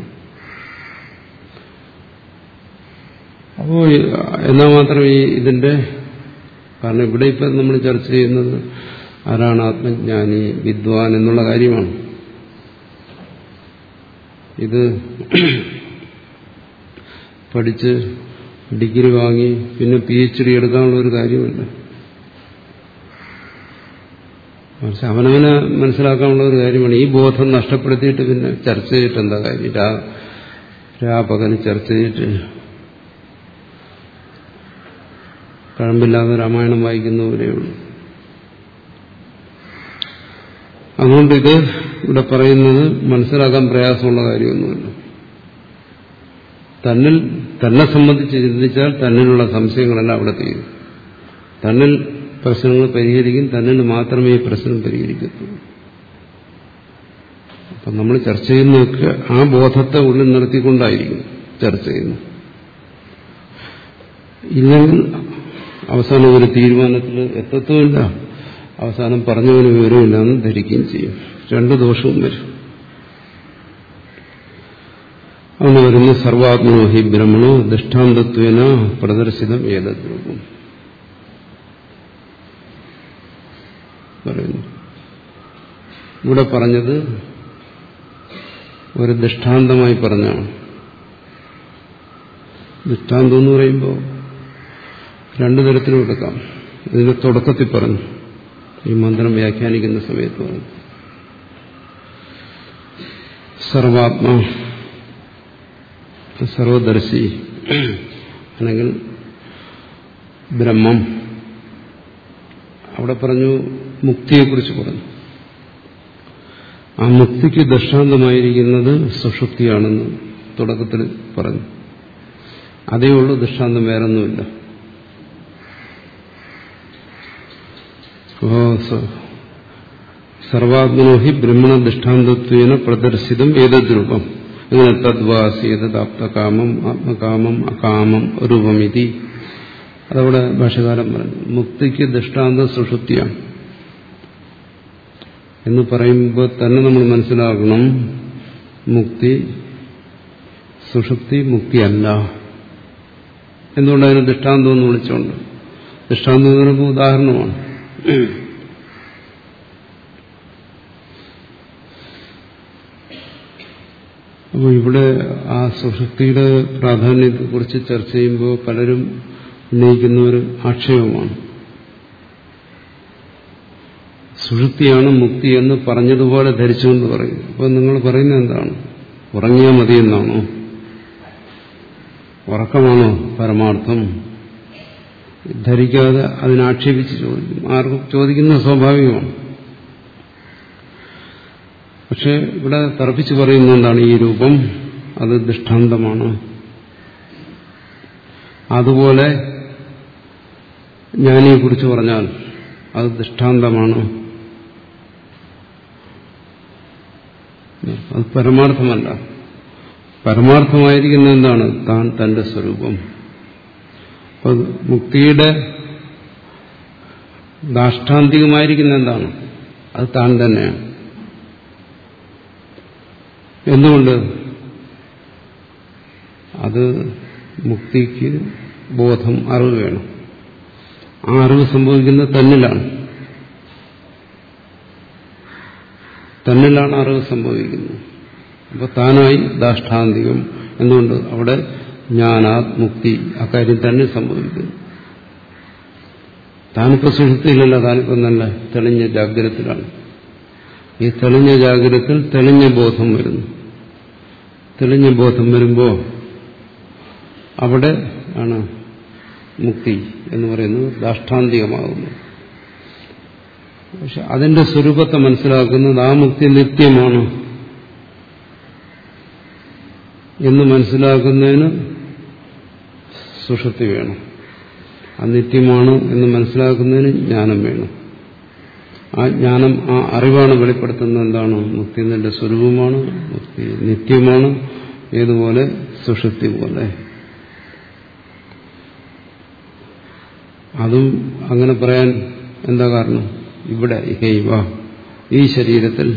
അപ്പോൾ എന്നാൽ മാത്രം ഈ ഇതിന്റെ കാരണം ഇവിടെ ഇപ്പം നമ്മൾ ചർച്ച ചെയ്യുന്നത് ആരാണ് ആത്മജ്ഞാനി, വിദ്വാൻ എന്നുള്ള കാര്യമാണ്. ഇത് പഠിച്ച് ഡിഗ്രി വാങ്ങി പിന്നെ പി എച്ച് ഡി എടുക്കാനുള്ള ഒരു കാര്യമല്ല. പക്ഷെ അവനവനെ മനസ്സിലാക്കാനുള്ള ഒരു കാര്യമാണ്. ഈ ബോധം നഷ്ടപ്പെടുത്തിയിട്ട് പിന്നെ ചർച്ച ചെയ്തിട്ട് എന്താ കാര്യം? രാ രാപകന് ചർച്ച ചെയ്തിട്ട് കഴമ്പില്ലാതെ രാമായണം വായിക്കുന്നവരേ ഉള്ളൂ. അതുകൊണ്ട് ഇത് ഇവിടെ പറയുന്നത് മനസ്സിലാക്കാൻ പ്രയാസമുള്ള കാര്യമൊന്നുമില്ല. തന്നിൽ തന്നെ സംബന്ധിച്ച് ചിന്തിച്ചാൽ തന്നിലുള്ള സംശയങ്ങളെല്ലാം അവിടെ തീരും. തന്നിൽ പ്രശ്നങ്ങൾ പരിഹരിക്കും, തന്നിൽ മാത്രമേ ഈ പ്രശ്നം പരിഹരിക്കത്തുള്ളൂ. അപ്പം നമ്മൾ ചർച്ച ചെയ്യുന്നതൊക്കെ ആ ബോധത്തെ ഉള്ളിൽ നിർത്തിക്കൊണ്ടായിരിക്കും ചർച്ച ചെയ്യുന്നത്. ഇല്ലെങ്കിൽ അവസാനം ഒരു തീരുമാനത്തിൽ എത്തത്തുമില്ല, അവസാനം പറഞ്ഞവന് വിവരമില്ല എന്ന് ധരിക്കുകയും ചെയ്യും. രണ്ട് ദോഷവും വരും. അന്ന് വരുന്ന സർവാത്മനോ ഹി ബ്രഹ്മണോ ദൃഷ്ടാന്തത്വേന പ്രദർശിതം ഏതദ്രൂപം പറയുന്നു. ഇവിടെ പറഞ്ഞത് ഒരു ദൃഷ്ടാന്തമായി പറഞ്ഞാണ്. ദൃഷ്ടാന്തം എന്ന് പറയുമ്പോൾ രണ്ടു തരത്തിലും എടുക്കാം. ഇതിന്റെ തുടക്കത്തിൽ പറഞ്ഞു, ഈ മന്ത്രം വ്യാഖ്യാനിക്കുന്ന സമയത്ത് പറഞ്ഞു സർവാത്മാ, സർവദർശി അല്ലെങ്കിൽ ബ്രഹ്മം. അവിടെ പറഞ്ഞു മുക്തിയെക്കുറിച്ച് പറഞ്ഞു. ആ മുക്തിക്ക് ദൃഷ്ടാന്തമായിരിക്കുന്നത് സുഷുപ്തിയാണെന്ന് തുടക്കത്തിൽ പറഞ്ഞു. അതേ ഉള്ളൂ ദൃഷ്ടാന്തം, വേറൊന്നുമില്ല. സർവാത്മനോ ഹി ബ്രഹ്മണ ദൃഷ്ടാന്തത്വേന പ്രദർശിതം ഏതദ്രൂപം. ഇങ്ങനെ തദ്വാസി ഏതദാപ്തകാമം ആത്മകാമം അകാമം രൂപമിതി. അതവിടെ ഭാഷകാരൻ പറഞ്ഞു മുക്തിക്ക് ദൃഷ്ടാന്തം സുഷുപ്തിയാണ് എന്ന് പറയുമ്പോൾ തന്നെ നമ്മൾ മനസ്സിലാക്കണം മുക്തി സുഷുപ്തി മുക്തിയല്ല. എന്തുകൊണ്ട് അതിന് ദൃഷ്ടാന്തം എന്ന് വിളിച്ചുകൊണ്ട്? ദൃഷ്ടാന്തം എന്ന് പറയുമ്പോൾ ഉദാഹരണമാണ്. അപ്പോൾ ഇവിടെ ആ സുഷുപ്തിയുടെ പ്രാധാന്യത്തെക്കുറിച്ച് ചർച്ച ചെയ്യുമ്പോൾ പലരും ഉന്നയിക്കുന്ന ഒരു ആക്ഷേപമാണ്. സുഷുപ്തിയാണ് മുക്തി എന്ന് പറഞ്ഞതുപോലെ ധരിച്ചുകൊണ്ട് പറയും. അപ്പോൾ നിങ്ങൾ പറയുന്നത് എന്താണ്? ഉറങ്ങിയാൽ മതിയെന്നാണോ? ഉറക്കമാണോ പരമാർത്ഥം? ധരിക്കാതെ അതിനാക്ഷേപിച്ച് ചോദിക്കും. ആർക്കും ചോദിക്കുന്നത് സ്വാഭാവികമാണ്. പക്ഷെ ഇവിടെ തർപ്പിച്ച് പറയുന്ന എന്താണ്? ഈ രൂപം അത് ദൃഷ്ടാന്തമാണ്. അതുപോലെ ജ്ഞാനിയെക്കുറിച്ച് പറഞ്ഞാൽ അത് ദൃഷ്ടാന്തമാണ്. അത് പരമാർത്ഥമല്ല. പരമാർത്ഥമായിരിക്കുന്ന എന്താണ്? താൻ തന്റെ സ്വരൂപം. അപ്പൊ മുക്തിയുടെ ദാഷ്ടാന്തികമായിരിക്കുന്ന എന്താണ്? അത് താൻ തന്നെയാണ്. എന്തുകൊണ്ട്? അത് മുക്തിക്ക് ബോധം, അറിവ് വേണം. ആ അറിവ് സംഭവിക്കുന്നത് തന്നിലാണ്. തന്നിലാണ് അറിവ് സംഭവിക്കുന്നത്. അപ്പൊ താനായി ദാഷ്ടാന്തികം. എന്തുകൊണ്ട്? അവിടെ ജ്ഞാനാത് മുക്തി, അക്കാര്യം തന്നെ സംഭവിക്കുന്നു. താനിപ്പോ സുഷുപ്തിയിലല്ല, താനിപ്പോ നല്ല തെളിഞ്ഞ ജാഗ്രതത്തിലാണ്. ഈ തെളിഞ്ഞ ജാഗ്രതത്തിൽ തെളിഞ്ഞ ബോധം വരുന്നു. തെളിഞ്ഞ ബോധം വരുമ്പോൾ അവിടെ ആണ് മുക്തി എന്ന് പറയുന്നത് ദാഷ്ടാന്തികമാകുന്നു. പക്ഷെ അതിന്റെ സ്വരൂപത്തെ മനസ്സിലാക്കുന്നത് ആ മുക്തി നിത്യമാണ് എന്ന് മനസ്സിലാക്കുന്നതിന് സുഷുപ്തി വേണം. ആ നിത്യമാണ് എന്ന് മനസ്സിലാക്കുന്നതിന് ജ്ഞാനം വേണം. ആ ജ്ഞാനം, ആ അറിവാണ് വെളിപ്പെടുത്തുന്നത് എന്താണ്? മുക്തി നിന്റെ സ്വരൂപമാണ്, മുക്തി നിത്യമാണ്. ഏതുപോലെ? സുഷുപ്തി പോലെ. അതും അങ്ങനെ പറയാൻ എന്താ കാരണം? ഇവിടെ ഇഹൈവ, ഈ ശരീരത്തിൽ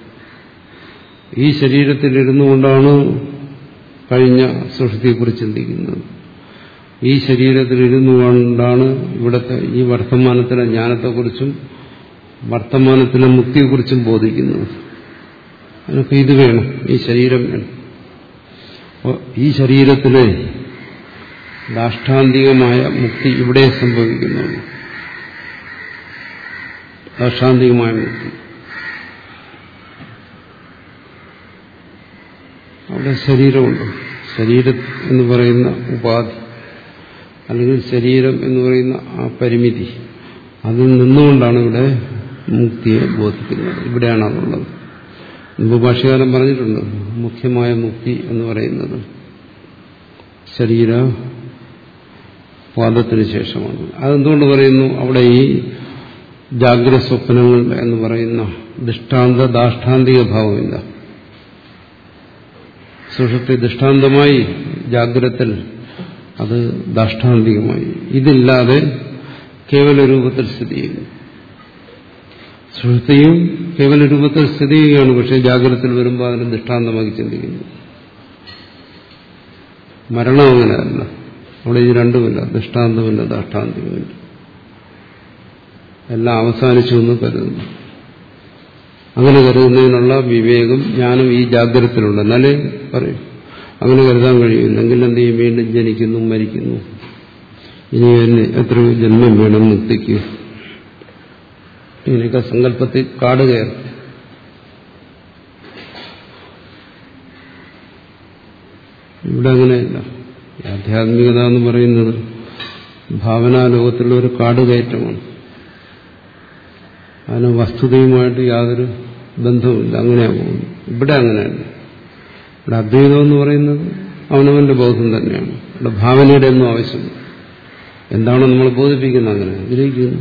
ഈ ശരീരത്തിൽ ഇരുന്നു കൊണ്ടാണ് കഴിഞ്ഞ സുഷുപ്തിയെക്കുറിച്ച് ചിന്തിക്കുന്നത്. ഈ ശരീരത്തിൽ ഇരുന്നു കൊണ്ടാണ് ഇവിടുത്തെ ഈ വർത്തമാനത്തിലെ ജ്ഞാനത്തെക്കുറിച്ചും വർത്തമാനത്തിലെ മുക്തിയെക്കുറിച്ചും ബോധിക്കുന്നത്. അതിനൊക്കെ ഇത് വേണം, ഈ ശരീരം വേണം. അപ്പോൾ ഈ ശരീരത്തിലെ ദാഷ്ടാന്തികമായ മുക്തി ഇവിടെ സംഭവിക്കുന്നുള്ളൂ. ദാഷ്ടാന്തികമായ മുക്തി അവിടെ ശരീരമുണ്ട്. ശരീരം എന്ന് പറയുന്ന ഉപാധി അല്ലെങ്കിൽ ശരീരം എന്ന് പറയുന്ന ആ പരിമിതി, അതിൽ നിന്നുകൊണ്ടാണ് ഇവിടെ മുക്തിയെ ബോധിക്കുന്നത്. ഇവിടെയാണ് അതുള്ളത്. മുമ്പ് ഭാഷ്യകാരൻ പറഞ്ഞിട്ടുണ്ട്, മുഖ്യമായ മുക്തി എന്ന് പറയുന്നത് ശരീര പാദത്തിന് ശേഷമാണ്. അതെന്തുകൊണ്ട് പറയുന്നു? അവിടെ ഈ ജാഗ്രത സ്വപ്നങ്ങൾ എന്ന് പറയുന്ന ദൃഷ്ടാന്ത ദാഷ്ടാന്തിക ഭാവമില്ല. സുഷുപ്തി ദൃഷ്ടാന്തമായി, ജാഗ്രതത്തിൽ അത് ദാഷ്ടാന്തികമായി. ഇതില്ലാതെ കേവല രൂപത്തിൽ സ്ഥിതി ചെയ്യുന്നു. സുഷുപ്തിയും കേവല രൂപത്തിൽ സ്ഥിതി ചെയ്യുകയാണ്. പക്ഷേ ജാഗ്രതത്തിൽ വരുമ്പോൾ അതിനെ ദൃഷ്ടാന്തമാക്കി ചിന്തിക്കുന്നു. മരണം അങ്ങനെയല്ല. അവിടെ ഈ രണ്ടുമില്ല, ദൃഷ്ടാന്തമില്ല, ദാഷ്ടാന്തികമില്ല. എല്ലാം അവസാനിച്ചു എന്ന് കരുതുന്നു. അങ്ങനെ കരുതുന്നതിനുള്ള വിവേകം, ജ്ഞാനം ഈ ജാഗ്രതത്തിലുണ്ട്. എന്നാലേ പറയും. അങ്ങനെ കരുതാൻ കഴിയില്ലെങ്കിൽ എന്ത് ചെയ്യും? വീണ്ടും ജനിക്കുന്നു, മരിക്കുന്നു. ഇനി എത്രയോ ജന്മം വേണം മുക്തിക്ക്. ഇങ്ങനെയൊക്കെ സങ്കല്പത്തിൽ കാട് കയറും. ഇവിടെ അങ്ങനെയല്ല. ആധ്യാത്മികത എന്ന് പറയുന്നത് ഭാവനാലോകത്തിലുള്ള ഒരു കാടുകയറ്റമാണ്. അതിന് വസ്തുതയുമായിട്ട് യാതൊരു ബന്ധവുമില്ല. അങ്ങനെയാണ് പോകുന്നത്. ഇവിടെ അങ്ങനെയല്ല. ഇവിടെ അദ്വൈതം എന്ന് പറയുന്നത് അവനവന്റെ ബോധം തന്നെയാണ്. ഇവിടെ ഭാവനയുടെ ഒന്നും ആവശ്യമില്ല. എന്താണോ നമ്മൾ ബോധിപ്പിക്കുന്നത് അങ്ങനെ ആഗ്രഹിക്കുന്നു.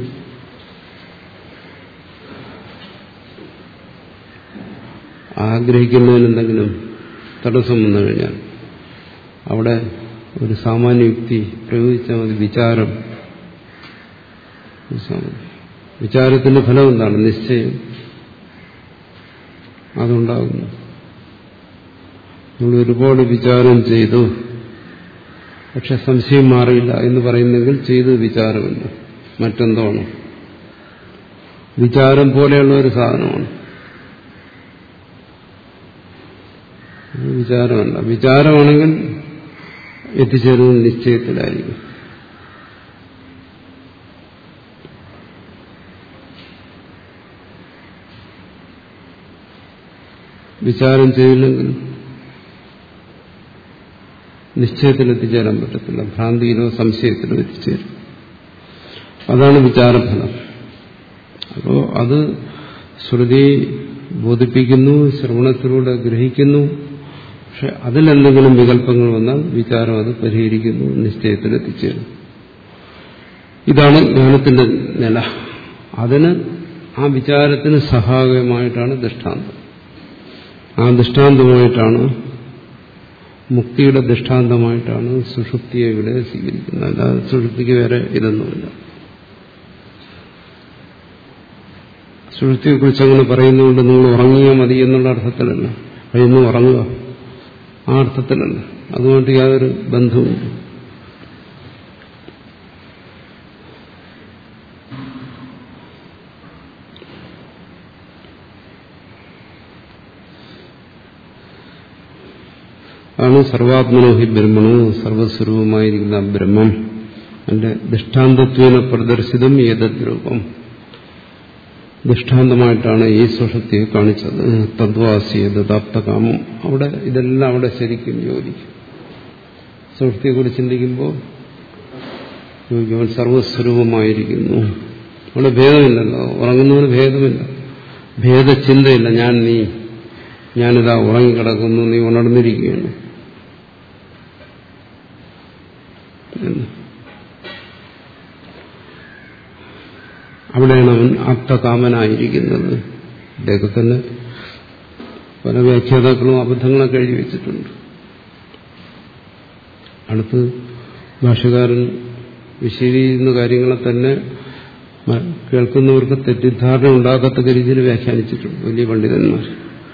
ആഗ്രഹിക്കുന്നതിനെന്തെങ്കിലും തടസ്സം വന്നു കഴിഞ്ഞാൽ അവിടെ ഒരു സാമാന്യ യുക്തി പ്രയോഗിച്ചാൽ മതി. വിചാരം, വിചാരത്തിന്റെ ഫലം എന്താണ്? നിശ്ചയം. അതുണ്ടാകുന്നു. നമ്മൾ ഒരുപാട് വിചാരം ചെയ്തു, പക്ഷെ സംശയം മാറിയില്ല എന്ന് പറയുന്നെങ്കിൽ ചെയ്ത് വിചാരമില്ല, മറ്റെന്തോ ആണ്. വിചാരം പോലെയുള്ള ഒരു സാധനമാണ്, വിചാരമല്ല. വിചാരമാണെങ്കിൽ എത്തിച്ചേരുന്നത് നിശ്ചയത്തിലായിരിക്കും. വിചാരം ചെയ്യില്ലെങ്കിൽ നിശ്ചയത്തിൽ എത്തിച്ചേരാൻ പറ്റത്തില്ല, ഭ്രാന്തിയിലോ സംശയത്തിലോ എത്തിച്ചേരും. അതാണ് വിചാരഫലം. അപ്പോൾ അത് ശ്രുതി ബോധിപ്പിക്കുന്നു, ശ്രവണത്തിലൂടെ ഗ്രഹിക്കുന്നു. പക്ഷെ അതിലെന്തെങ്കിലും വികല്പങ്ങൾ വന്നാൽ വിചാരം അത് പരിഹരിക്കുന്നു, നിശ്ചയത്തിൽ എത്തിച്ചേരും. ഇതാണ് ജ്ഞാനത്തിന്റെ നില. അതിന് ആ വിചാരത്തിന് സഹായകമായിട്ടാണ് ദൃഷ്ടാന്തം. ആ ദൃഷ്ടാന്തമായിട്ടാണ്, മുക്തിയുടെ ദൃഷ്ടാന്തമായിട്ടാണ് സുഷുപ്തിയെ ഇവിടെ സ്വീകരിക്കുന്നത്. അല്ലാതെ സുഷുപ്തിക്ക് വേറെ ഇതൊന്നുമില്ല. സുഷുപ്തിയെക്കുറിച്ച് അങ്ങനെ പറയുന്നതുകൊണ്ട് നിങ്ങൾ ഉറങ്ങിയാൽ മതി എന്നുള്ള അർത്ഥത്തിലല്ല, കഴിയുന്നു ഉറങ്ങുക, ആ അർത്ഥത്തിലല്ല. അതുകൊണ്ട് യാതൊരു ബന്ധവുമില്ല. ആണ് സർവാത്മനോഹി ബ്രഹ്മണോ, സർവസ്വരൂപമായിരിക്കുന്ന ബ്രഹ്മം അതിന്റെ ദൃഷ്ടാന്തത്വേന പ്രദർശിതം ഏതദ്രൂപം, ദൃഷ്ടാന്തമായിട്ടാണ് ഈ സുഷുപ്തിയെ കാണിച്ചത്. തദ്വാസിയ ദദാപ്തകാമം, അവിടെ ഇതെല്ലാം അവിടെ ശരിക്കും യോജിക്കും. സുഷുപ്തിയെക്കുറിച്ച് ചിന്തിക്കുമ്പോൾ അവൻ സർവസ്വരൂപമായിരിക്കുന്നു. അവിടെ ഭേദമില്ലല്ലോ, ഉറങ്ങുന്നവന് ഭേദമില്ല, ഭേദചിന്തയില്ല. ഞാൻ നീ, ഞാനിതാ ഉറങ്ങിക്കിടക്കുന്നു, നീ ഉണർന്നിരിക്കുകയാണ്. അവിടെയാണ് അവൻ ആപ്തകാമനായിരിക്കുന്നത്. ഇതൊക്കെ തന്നെ പല വ്യാഖ്യാതാക്കളും അബദ്ധങ്ങളൊക്കെ എഴുതി വെച്ചിട്ടുണ്ട്. അടുത്ത് ഭാഷകാരൻ വിശദീകരിക്കുന്ന കാര്യങ്ങളെ തന്നെ കേൾക്കുന്നവർക്ക് തെറ്റിദ്ധാരണ ഉണ്ടാകത്തക്ക രീതിയിൽ വ്യാഖ്യാനിച്ചിട്ടുണ്ട് വലിയ പണ്ഡിതന്മാർ.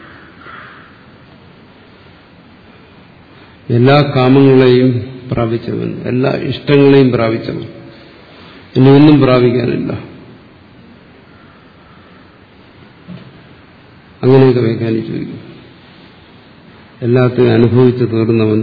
എല്ലാ കാമങ്ങളെയും പ്രാപിച്ചവൻ, എല്ലാ ഇഷ്ടങ്ങളെയും പ്രാപിച്ചവൻ, ഇനി ഒന്നും പ്രാപിക്കാനില്ല, അങ്ങനെയൊക്കെ വ്യാഖ്യാനിച്ചു വയ്ക്കും. എല്ലാത്തിനും അനുഭവിച്ചു തീർന്നവൻ,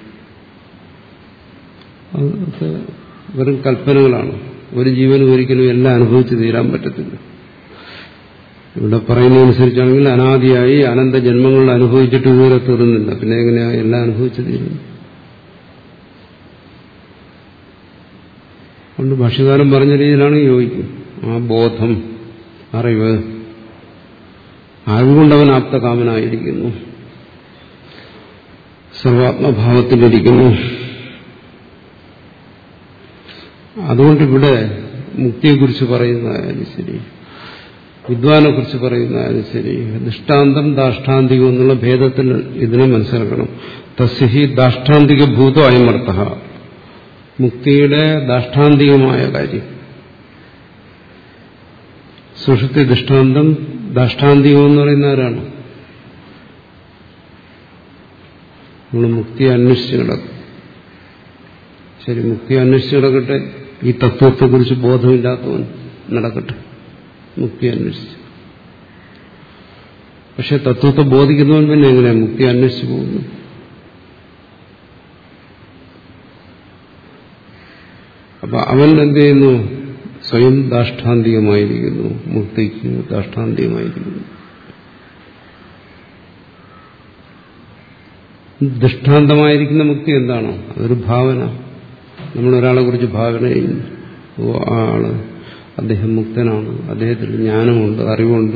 അതൊക്കെ വെറും കൽപ്പനകളാണ്. ഒരു ജീവനും ഒരിക്കലും എല്ലാം അനുഭവിച്ചു തീരാൻ പറ്റത്തില്ല. ഇവിടെ പറയുന്നതനുസരിച്ചാണെങ്കിൽ അനാദിയായി അനന്ത ജന്മങ്ങളിൽ അനുഭവിച്ചിട്ട് ഇതുവരെ തീർന്നില്ല, പിന്നെ എങ്ങനെയാ എല്ലാം അനുഭവിച്ചു തീരുന്നു? അതുകൊണ്ട് ഭാഷ്യകാരൻ പറഞ്ഞ രീതിയിലാണ് യോജിക്കും. ആ ബോധം, അറിവ്, അറിവുകൊണ്ടവൻ ആപ്തകാമനായിരിക്കുന്നു, സർവാത്മഭാവത്തിലിരിക്കുന്നു. അതുകൊണ്ടിവിടെ മുക്തിയെക്കുറിച്ച് പറയുന്നതായാലും ശരി, വിദ്വാനെ കുറിച്ച് പറയുന്നതായാലും ശരി, ദൃഷ്ടാന്തം ദാഷ്ടാന്തികം എന്നുള്ള ഭേദത്തിൽ ഇതിനെ മനസ്സിലാക്കണം. തസ്യഹി ദാഷ്ടാന്തിക ഭൂതോ അയമർത്ഥ, മുക്തിയുടെ ദാഷ്ടാന്തികമായ കാര്യം. സുഷുപ്തി ദൃഷ്ടാന്തം ദാഷ്ടാന്തികം എന്ന് പറയുന്ന ആരാണ്? നമ്മൾ മുക്തി അന്വേഷിച്ച് കിടക്കും. ശരി, മുക്തി അന്വേഷിച്ച് കിടക്കട്ടെ, ഈ തത്വത്തെക്കുറിച്ച് ബോധമില്ലാത്തവൻ നടക്കട്ടെ മുക്തി അന്വേഷിച്ച്. പക്ഷെ തത്വത്തെ ബോധിക്കുന്നവൻ പിന്നെ എങ്ങനെയാ മുക്തി അന്വേഷിച്ചു പോകുന്നു? അപ്പൊ അവൻ എന്ത് ചെയ്യുന്നു? സ്വയം ദാഷ്ടാന്തികമായിരിക്കുന്നു, മുക്തിക്ക് ദാഷ്ടാന്തികമായിരിക്കുന്നു. ദൃഷ്ടാന്തമായിരിക്കുന്ന മുക്തി എന്താണോ അതൊരു ഭാവന. നമ്മളൊരാളെ കുറിച്ച് ഭാവന ചെയ്യുന്നു, ഓ ആ ആള് അദ്ദേഹം മുക്തനാണ്, അദ്ദേഹത്തിന് ജ്ഞാനമുണ്ട്, അറിവുണ്ട്.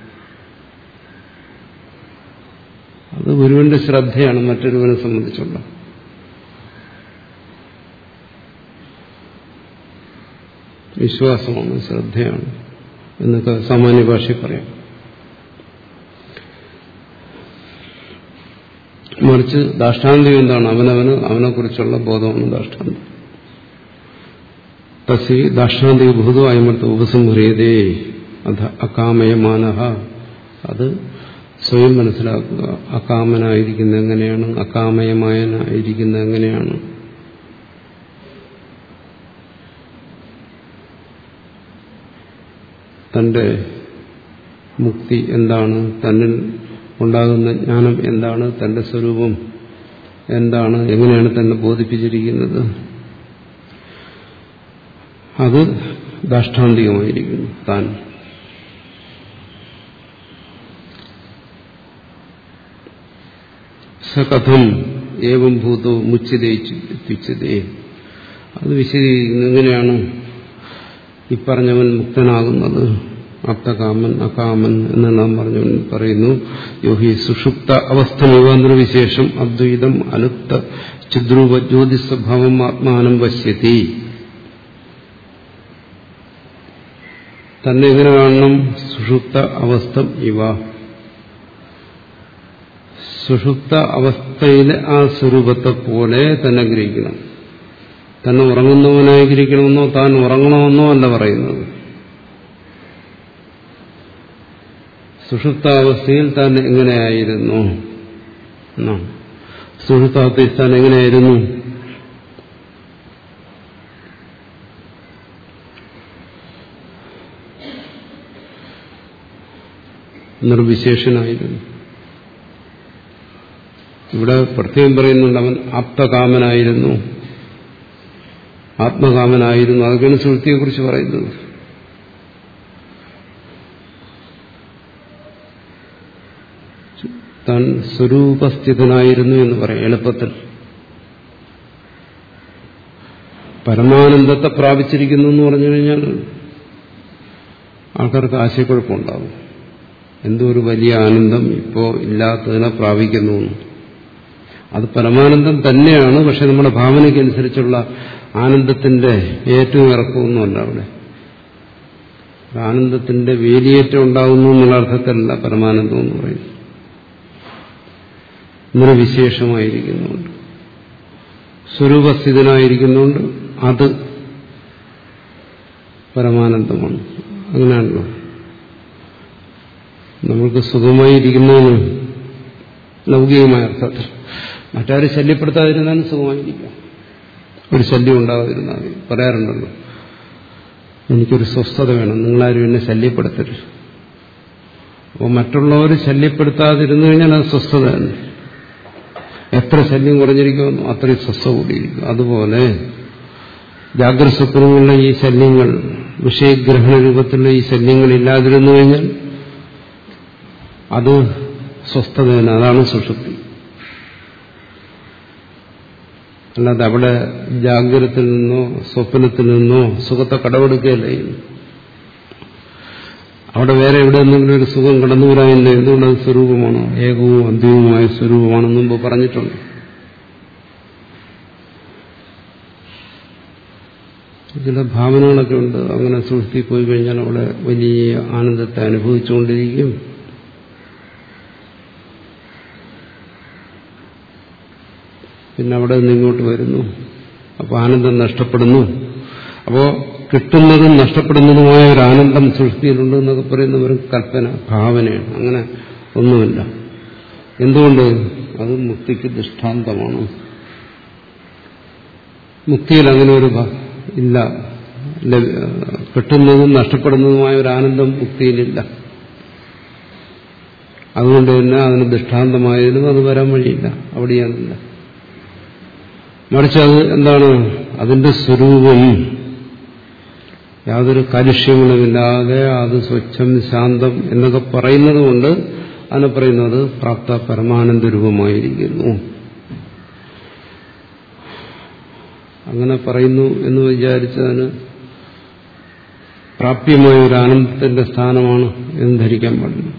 അത് ഒരുവന്റെ ശ്രദ്ധയാണ് മറ്റൊരുവനെ സംബന്ധിച്ചുള്ള. വിശ്വാസമാണ്, ശ്രദ്ധയാണ് എന്നൊക്കെ സാമാന്യ ഭാഷയിൽ പറയാം. മറിച്ച് ദാഷ്ടാന്തികം എന്താണ്? അവനവന് അവനെക്കുറിച്ചുള്ള ബോധമാണ് ദാഷ്ടാന്തികം. തസ്യ ദാഷ്ടാന്തിക ഭൂതോ അയമർത്ഥ ഉപസംഹ്രിയതേ അധ അകാമയമാനഃ. അത് സ്വയം മനസ്സിലാക്കുക. അകാമനായിരിക്കുന്നത് എങ്ങനെയാണ്, അകാമയമായനായിരിക്കുന്നത് എങ്ങനെയാണ്, തന്റെ മുക്തി എന്താണ്, തന്നിൽ ഉണ്ടാകുന്ന ജ്ഞാനം എന്താണ്, തന്റെ സ്വരൂപം എന്താണ്, എങ്ങനെയാണ് തന്നെ ബോധിപ്പിച്ചിരിക്കുന്നത്, അത് ദാഷ്ടാന്തികമായിരിക്കുന്നു. താൻ സകഥം ഏവം ഭൂതോ മുച്ഛിതേ, അത് വിശദീകരിക്കുന്നു. എങ്ങനെയാണ് ഈ പറഞ്ഞവൻ മുക്തനാകുന്നത്, ആപ്തകാമൻ അകാമൻ എന്നെല്ലാം പറഞ്ഞു പറയുന്നു. യോഹി സുഷുപ്ത അവസ്ഥമിവ നിർവിശേഷം അദ്വൈതം അലുപ്ത ചിദ്രൂപ ജ്യോതിസ്വഭാവം ആത്മാനം പശ്യതി. തന്നെ എങ്ങനെ കാണണം? സുഷുപ്ത അവസ്ഥം ഇവ, സുഷുപ്ത അവസ്ഥയിലെ ആ സ്വരൂപത്തെ പോലെ തന്നെ ഗ്രഹിക്കണം. തന്നെ ഉറങ്ങുന്നവനായി ഗ്രഹിക്കണമെന്നോ താൻ ഉറങ്ങണമെന്നോ അല്ല പറയുന്നത്. സുഷുപ്താവസ്ഥയിൽ താൻ എങ്ങനെയായിരുന്നു, സുഷുപ്താവസ്ഥയിൽ താൻ എങ്ങനെയായിരുന്നു, നിർവിശേഷനായിരുന്നു. ഇവിടെ പ്രത്യേകം പറയുന്നുണ്ട് അവൻ ആപ്തകാമനായിരുന്നു, ആത്മകാമനായിരുന്നു. അതൊക്കെയാണ് സുഷുപ്തിയെക്കുറിച്ച് പറയുന്നത്. താൻ സ്വരൂപസ്ഥിതനായിരുന്നു എന്ന് പറയാം എളുപ്പത്തിൽ. പരമാനന്ദത്തെ പ്രാപിച്ചിരിക്കുന്നു എന്ന് പറഞ്ഞു കഴിഞ്ഞാൽ ആൾക്കാർക്ക് ആശയക്കുഴപ്പമുണ്ടാകും. എന്തോ ഒരു വലിയ ആനന്ദം ഇപ്പോ ഇല്ലാത്തതിനെ പ്രാപിക്കുന്നു. അത് പരമാനന്ദം തന്നെയാണ്. പക്ഷെ നമ്മുടെ ഭാവനയ്ക്കനുസരിച്ചുള്ള ആനന്ദത്തിന്റെ ഏറ്റവും ഇറക്കമൊന്നുമല്ല. അവിടെ ആനന്ദത്തിന്റെ വേലിയേറ്റം ഉണ്ടാകുന്നു എന്നുള്ള അർത്ഥത്തിലല്ല പരമാനന്ദം എന്ന് പറയുന്നത്. നിർവിശേഷമായിരിക്കുന്നുണ്ട്, സ്വരൂപസ്ഥിതനായിരിക്കുന്നുണ്ട്, അത് പരമാനന്ദമാണ്. അങ്ങനെയാണല്ലോ നമ്മൾക്ക് സുഖമായിരിക്കുന്നതിന് ലൗകികമായ അർത്ഥത്തിൽ മറ്റാരും ശല്യപ്പെടുത്താതിരുന്നാലും സുഖമായിരിക്കാം. ഒരു ശല്യം ഉണ്ടാകാതിരുന്നാൽ പറയാറുണ്ടല്ലോ, എനിക്കൊരു സ്വസ്ഥത വേണം, നിങ്ങളാരും എന്നെ ശല്യപ്പെടുത്തരുത്. അപ്പോൾ മറ്റുള്ളവർ ശല്യപ്പെടുത്താതിരുന്നു കഴിഞ്ഞാൽ അത് സ്വസ്ഥത തന്നെ. എത്ര ശല്യം കുറഞ്ഞിരിക്കുമെന്നോ അത്രയും സ്വസ്ഥത കൂടിയിരിക്കും. അതുപോലെ ജാഗ്രത സ്വപ്നങ്ങളിലെ ഈ ശല്യങ്ങൾ, വിഷയഗ്രഹണ രൂപത്തിലുള്ള ഈ ശല്യങ്ങൾ ഇല്ലാതിരുന്നു കഴിഞ്ഞാൽ അത് സ്വസ്ഥത തന്നെ. അതാണ് സുഷുപ്തി. അല്ലാതെ അവിടെ ജാഗ്രതത്തിൽ നിന്നോ സ്വപ്നത്തിൽ നിന്നോ സുഖത്തെ കടമെടുക്കുകയല്ല. അവിടെ വേറെ എവിടെ എന്തെങ്കിലും ഒരു സുഖം കടന്നു വരാനില്ല. എന്തുകൊണ്ടത് സ്വരൂപമാണോ, ഏകവും അന്തിമവുമായ സ്വരൂപമാണെന്ന് മുമ്പ് പറഞ്ഞിട്ടുണ്ട്. ചില ഭാവനകളൊക്കെ ഉണ്ട്. അങ്ങനെ സുഷുപ്തി പോയി കഴിഞ്ഞാൽ അവിടെ വലിയ ആനന്ദത്തെ അനുഭവിച്ചുകൊണ്ടിരിക്കും. പിന്നെ അവിടെ നിന്ന് ഇങ്ങോട്ട് വരുന്നു, അപ്പോൾ ആനന്ദം നഷ്ടപ്പെടുന്നു. അപ്പോൾ കിട്ടുന്നതും നഷ്ടപ്പെടുന്നതുമായ ഒരു ആനന്ദം സൃഷ്ടിയിലുണ്ട് എന്നൊക്കെ പറയുന്ന ഒരു കൽപ്പന, ഭാവനയാണ്. അങ്ങനെ ഒന്നുമില്ല. എന്തുകൊണ്ട്? അത് മുക്തിക്ക് ദൃഷ്ടാന്തമാണ്. മുക്തിയിൽ അങ്ങനെ ഒരു ഇല്ല. കിട്ടുന്നതും നഷ്ടപ്പെടുന്നതുമായ ഒരു ആനന്ദം മുക്തിയിലില്ല. അതുകൊണ്ട് തന്നെ അതിന് ദൃഷ്ടാന്തമായതിനും അത് വരാൻ വഴിയില്ല. അവിടെയാണില്ല. മറിച്ച് അത് എന്താണ്? അതിന്റെ സ്വരൂപം യാതൊരു കാലുഷ്യങ്ങളുമില്ലാതെ അത് സ്വച്ഛം ശാന്തം എന്നൊക്കെ പറയുന്നത് കൊണ്ട് അതിനെ പറയുന്നത് പ്രാപ്ത പരമാനന്ദ രൂപമായിരിക്കുന്നു. അങ്ങനെ പറയുന്നു എന്ന് വിചാരിച്ചതിന് പ്രാപ്യമായ ഒരു ആനന്ദത്തിന്റെ സ്ഥാനമാണ് എന്ന് ധരിക്കാൻ പാടില്ല.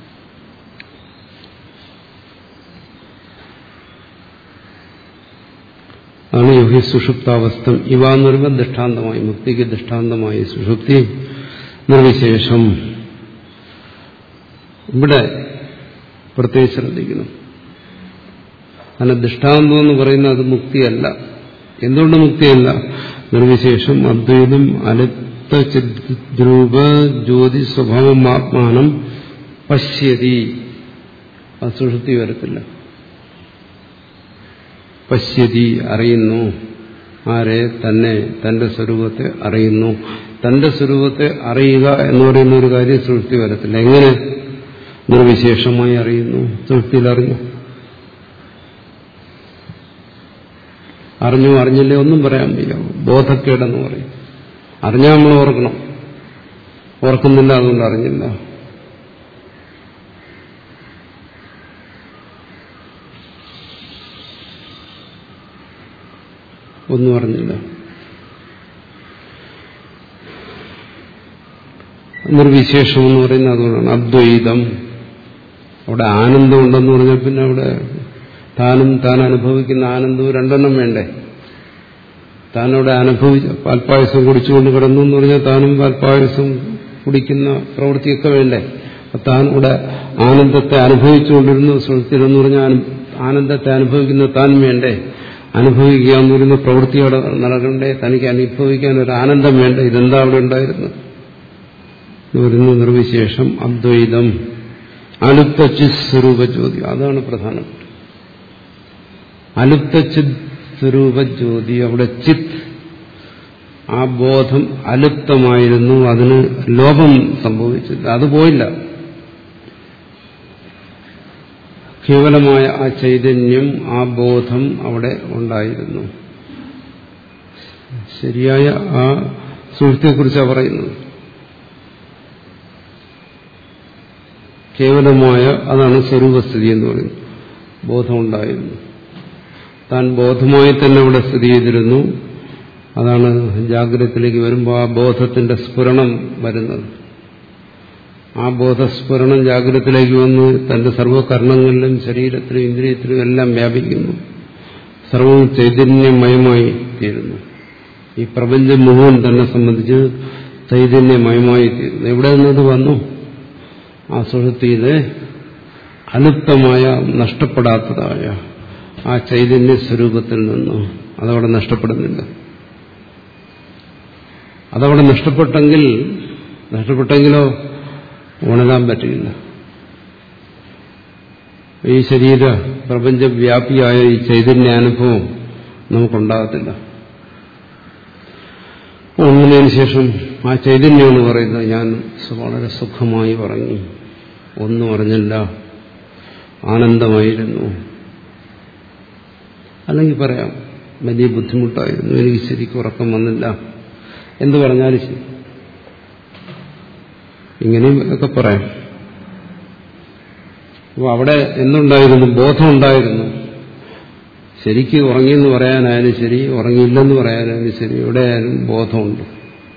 ആണ് യോഹി സുഷുപ്താവസ്ഥം ഇവ എന്ന് പറയുമ്പോൾ ദൃഷ്ടാന്തമായി, മുക്തിക്ക് ദൃഷ്ടാന്തമായി സുഷുപ്തി നിർവിശേഷം. ഇവിടെ പ്രത്യേകിച്ച് ശ്രദ്ധിക്കണം. അങ്ങനെ ദൃഷ്ടാന്തം എന്ന് പറയുന്നത് അത് മുക്തിയല്ല. എന്തുകൊണ്ട് മുക്തിയല്ല? നിർവിശേഷം അദ്വൈതം അലുപ്ത ചിദ്രൂപ ജ്യോതി സ്വഭാവം ആത്മാനം പശ്യതി. അത് സുഷുപ്തി വരത്തില്ല. പശ്യതി അറിയുന്നു. ആരെ? തന്നെ, തന്റെ സ്വരൂപത്തെ അറിയുന്നു. തന്റെ സ്വരൂപത്തെ അറിയുക എന്ന് പറയുന്ന ഒരു കാര്യം സുഷുപ്തി വരത്തില്ല. എങ്ങനെ? നിർവിശേഷമായി അറിയുന്നു. സുഷുപ്തിയിൽ അറിഞ്ഞു അറിഞ്ഞു അറിഞ്ഞില്ലേ ഒന്നും പറയാൻ വയ്യ. ബോധക്കേടെന്ന് പറയും. അറിഞ്ഞാൽ നമ്മൾ ഓർക്കണം. ഓർക്കുന്നില്ല, അതുകൊണ്ട് അറിഞ്ഞില്ല. ഒന്നും അറിഞ്ഞില്ല. നിർവിശേഷം എന്ന് പറയുന്നത് അതുകൊണ്ടാണ്. അദ്വൈതം. അവിടെ ആനന്ദം ഉണ്ടെന്ന് പറഞ്ഞാൽ പിന്നെ അവിടെ താനും താൻ അനുഭവിക്കുന്ന ആനന്ദവും രണ്ടെണ്ണം വേണ്ടേ? താനവിടെ അനുഭവിച്ച പാൽപ്പായസം കുടിച്ചുകൊണ്ട് കിടന്നു എന്ന് പറഞ്ഞാൽ താനും പാൽപ്പായസം കുടിക്കുന്ന പ്രവൃത്തിയൊക്കെ വേണ്ടേ? താൻ ഇവിടെ ആനന്ദത്തെ അനുഭവിച്ചുകൊണ്ടിരുന്നു. സുഹൃത്തിലെന്ന് പറഞ്ഞാൽ ആനന്ദത്തെ അനുഭവിക്കുന്ന താൻ വേണ്ടേ? അനുഭവിക്കുക എന്ന് പറയുന്ന പ്രവൃത്തി അവിടെ നടക്കണ്ടേ? തനിക്ക് അനുഭവിക്കാൻ ഒരു ആനന്ദം വേണ്ടേ? ഇതെന്താ അവിടെ ഉണ്ടായിരുന്നു? വരുന്ന നിർവിശേഷം അദ്വൈതം. അലുപ്ത ചിത് സ്വരൂപ ജ്യോതി, അതാണ് പ്രധാനപ്പെട്ട. അലുപ്ത ചിത് സ്വരൂപ ജ്യോതി, അവിടെ ചിത്, ആ ബോധം അലുപ്തമായിരുന്നു. അതിന് ലോപം സംഭവിച്ചില്ല, അത് പോയില്ല. കേവലമായ ആ ചൈതന്യം, ആ ബോധം അവിടെ ഉണ്ടായിരുന്നു. ശരിയായ ആ സുഹൃത്തെക്കുറിച്ചാണ് പറയുന്നത്. കേവലമായ അതാണ് സ്വരൂപസ്ഥിതി എന്ന് പറയുന്നത്. ബോധമുണ്ടായിരുന്നു. താൻ ബോധമായി തന്നെ അവിടെ സ്ഥിതി ചെയ്തിരുന്നു. അതാണ് ജാഗ്രതത്തിലേക്ക് വരുമ്പോൾ ആ ബോധത്തിന്റെ സ്ഫുരണം വരുന്നത്. ആ ബോധസ്ഫുരണം ജാഗ്രതത്തിലേക്ക് വന്ന് തന്റെ സർവ്വകർണങ്ങളിലും ശരീരത്തിലും ഇന്ദ്രിയത്തിലും എല്ലാം വ്യാപിക്കുന്നു. സർവവും ചൈതന്യമയമായി തീരുന്നു. ഈ പ്രപഞ്ചം മുഴുവൻ തന്നെ സംബന്ധിച്ച് ചൈതന്യമയമായി തീരുന്നു. എവിടെ നിന്നത് വന്നു? ആ സുഷുപ്തിയിലെ അലുപ്തമായ, നഷ്ടപ്പെടാത്തതായ ആ ചൈതന്യ സ്വരൂപത്തിൽ നിന്ന്. അതവിടെ നഷ്ടപ്പെടുന്നില്ല. അതവിടെ നഷ്ടപ്പെട്ടെങ്കിൽ നഷ്ടപ്പെട്ടെങ്കിലോ ഉണരാൻ പറ്റില്ല. ഈ ശരീര പ്രപഞ്ചവ്യാപിയായ ഈ ചൈതന്യാനുഭവം നമുക്കുണ്ടാകത്തില്ല. ഉണർന്നതിന് ശേഷം ആ ചൈതന്യം എന്ന് പറയുന്നത് ഞാൻ വളരെ സുഖമായി പറഞ്ഞു, ഒന്നും അറിഞ്ഞില്ല, ആനന്ദമായിരുന്നു. അല്ലെങ്കിൽ പറയാം വലിയ ബുദ്ധിമുട്ടായിരുന്നു, എനിക്ക് ശരിക്കും ഉറക്കം വന്നില്ല, എന്ത് പറഞ്ഞാലും ശരി. ഇങ്ങനെയും ഒക്കെ പറയാം. അപ്പോൾ അവിടെ എന്തുണ്ടായിരുന്നു? ബോധമുണ്ടായിരുന്നു. ശരിക്ക് ഉറങ്ങിയെന്ന് പറയാനായാലും ശരി, ഉറങ്ങിയില്ലെന്ന് പറയാനായാലും ശരി, എവിടെയായാലും ബോധമുണ്ട്.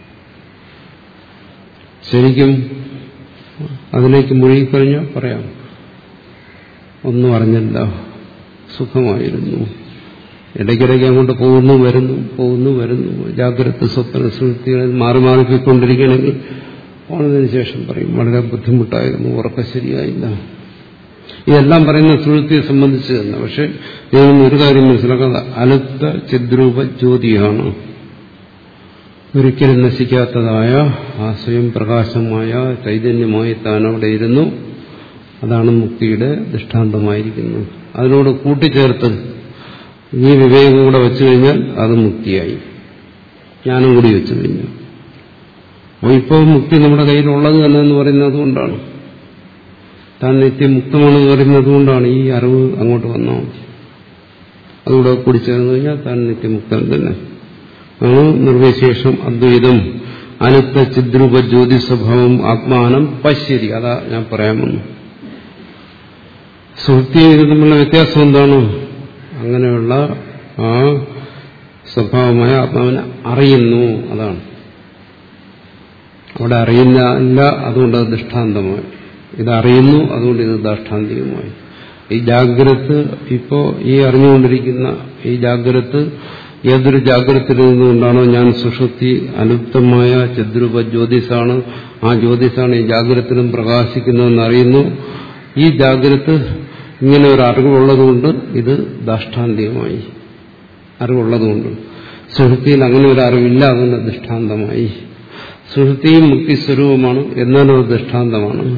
ശരിക്കും അതിലേക്ക് മുഴുകിക്കഴിഞ്ഞാൽ പറയാം ഒന്നും അറിഞ്ഞില്ല, സുഖമായിരുന്നു. ഇടയ്ക്കിടയ്ക്ക് അങ്ങോട്ട് പോകുന്നു വരുന്നു പോകുന്നു വരുന്നു ജാഗ്രത സ്വപ്ന സുഹൃത്തികളിൽ മാറി മാറിക്കൊണ്ടിരിക്കുകയാണെങ്കിൽ ഓണതിന് ശേഷം പറയും വളരെ ബുദ്ധിമുട്ടായിരുന്നു, ഉറക്കം ശരിയായില്ല. ഇതെല്ലാം പറയുന്ന സുഹൃത്തിയെ സംബന്ധിച്ച് തന്നെ. പക്ഷെ ഞാൻ ഒരു കാര്യം മനസ്സിലാക്കാതെ, അലുപ്ത ചിദ്രൂപ ജ്യോതിയാണ്. ഒരിക്കലും നശിക്കാത്തതായ ആ സ്വയം പ്രകാശമായ ചൈതന്യമായി താൻ അവിടെ ഇരുന്നു. അതാണ് മുക്തിയുടെ ദൃഷ്ടാന്തമായിരിക്കുന്നത്. അതിനോട് കൂട്ടിച്ചേർത്ത് ഈ വിവേകം കൂടെ വെച്ചു കഴിഞ്ഞാൽ അത് മുക്തിയായി. ജ്ഞാനം കൂടി വെച്ചു കഴിഞ്ഞാൽ അപ്പോൾ ഇപ്പോൾ മുക്തി നമ്മുടെ കയ്യിലുള്ളത് തന്നെ എന്ന് പറയുന്നത് കൊണ്ടാണ്, താൻ നിത്യമുക്തമാണെന്ന് പറയുന്നത് കൊണ്ടാണ് ഈ അറിവ് അങ്ങോട്ട് വന്നാൽ അതുകൂടെ കൂടി ചേർന്ന് കഴിഞ്ഞാൽ താൻ നിത്യമുക്തൻ തന്നെ ആണ്. നിർവിശേഷം അദ്വൈതം അലുപ്ത ചിദ്രൂപ ജ്യോതി സ്വഭാവം ആത്മാനം പശ്യതി. അതാ ഞാൻ പറയാമെന്ന്. സുഹൃത്തിയും ഇത് തമ്മിലുള്ള വ്യത്യാസം എന്താണ്? അങ്ങനെയുള്ള ആ സ്വഭാവമായ ആത്മാവിനെ അറിയുന്നു, അതാണ് അവിടെ അറിയുന്ന അല്ല. അതുകൊണ്ട് അത് ദൃഷ്ടാന്തമായി. ഇതറിയുന്നു, അതുകൊണ്ട് ഇത് ദാഷ്ടാന്തികമായി. ഈ ജാഗ്രത ഇപ്പോൾ ഈ അറിഞ്ഞുകൊണ്ടിരിക്കുന്ന ഈ ജാഗ്രത ഏതൊരു ജാഗ്രതയിൽ നിന്നുകൊണ്ടാണോ ഞാൻ സുഷുപ്തി അലുപ്തമായ ചദ്രൂപ ജ്യോതിസാണ്, ആ ജ്യോതിസാണ് ഈ ജാഗ്രതയിലും പ്രകാശിക്കുന്നതെന്ന് അറിയുന്നു. ഈ ജാഗ്രത ഇങ്ങനെ ഒരു അറിവുള്ളതുകൊണ്ട് ഇത് ദാഷ്ടാന്തികമായി. അറിവുള്ളതുകൊണ്ട് സുഷുപ്തിയിൽ അങ്ങനെ ഒരു അറിവില്ല, അതുകൊണ്ട് ദൃഷ്ടാന്തമായി. സുഷുപ്തിയും മുക്തി സ്വരൂപമാണ്, എന്നാലും അത് ദൃഷ്ടാന്തമാണ്.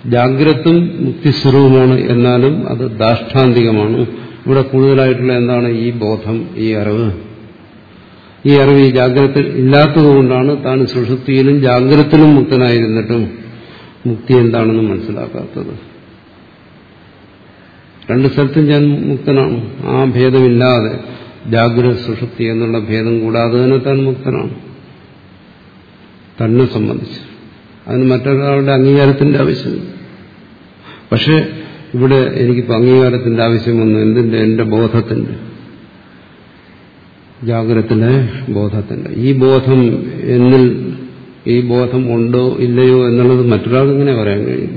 ജാഗ്രതും മുക്തിസ്വരൂപമാണ്, എന്നാലും അത് ദാഷ്ടാന്തികമാണ്. ഇവിടെ കൂടുതലായിട്ടുള്ള എന്താണ്? ഈ ബോധം, ഈ അറിവ്. ഈ അറിവ് ഈ ജാഗ്രത ഇല്ലാത്തതുകൊണ്ടാണ് താൻ സുഷുപ്തിയിലും ജാഗ്രതത്തിലും മുക്തനായിരുന്നിട്ടും മുക്തി എന്താണെന്ന് മനസ്സിലാക്കാത്തത്. രണ്ട് സ്ഥലത്തും ഞാൻ മുക്തനാണ്. ആ ഭേദമില്ലാതെ ജാഗ്രത സുഷുപ്തി എന്നുള്ള ഭേദം കൂടാതെ തന്നെ താൻ മുക്തനാണ് തന്നെ സംബന്ധിച്ച്. അതിന് മറ്റൊരാളുടെ അംഗീകാരത്തിന്റെ ആവശ്യമില്ല. പക്ഷെ ഇവിടെ എനിക്കിപ്പോൾ അംഗീകാരത്തിന്റെ ആവശ്യമൊന്നും എന്തിന്റെ? എന്റെ ബോധത്തിന്റെ, ജാഗ്രതത്തിലെ ബോധത്തിന്റെ. ഈ ബോധം എന്നിൽ, ഈ ബോധം ഉണ്ടോ ഇല്ലയോ എന്നുള്ളത് മറ്റൊരാൾക്കിങ്ങനെ പറയാൻ കഴിയും.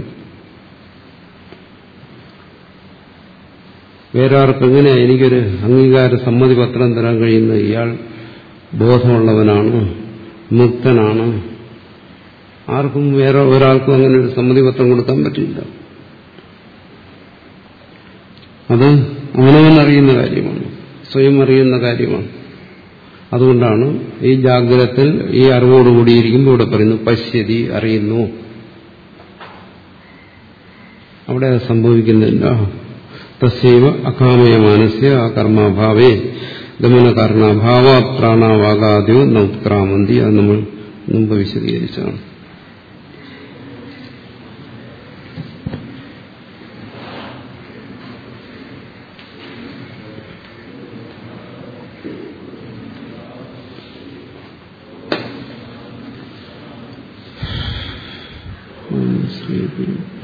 വേറെ ആർക്കും എങ്ങനെയാ എനിക്കൊരു അംഗീകാര സമ്മതി പത്രം തരാൻ കഴിയുന്നത്? ഇയാൾ ബോധമുള്ളവനാണ്, മുക്തനാണ്. ആർക്കും വേറെ ഒരാൾക്കും അങ്ങനെ ഒരു സമ്മതി പത്രം കൊടുക്കാൻ പറ്റില്ല. അത് അവനവനറിയുന്ന കാര്യമാണ്, സ്വയം അറിയുന്ന കാര്യമാണ്. അതുകൊണ്ടാണ് ഈ ജാഗ്രതത്തിൽ ഈ അറിവോടുകൂടിയിരിക്കുമ്പോൾ ഇവിടെ പറയുന്നു പശ്യതി, അറിയുന്നു. അവിടെ സംഭവിക്കുന്നില്ല. തസ്യൈവ അകാമയ മാനസ്യ കർമാഭാവേ ഗമനകാരണാഭാവ പ്രാണാവാകാദ്യോ നൗത്ക്രാമന്തി. അത് നമ്മൾ മുമ്പ് വിശദീകരിച്ചതാണ്. ശ്രീ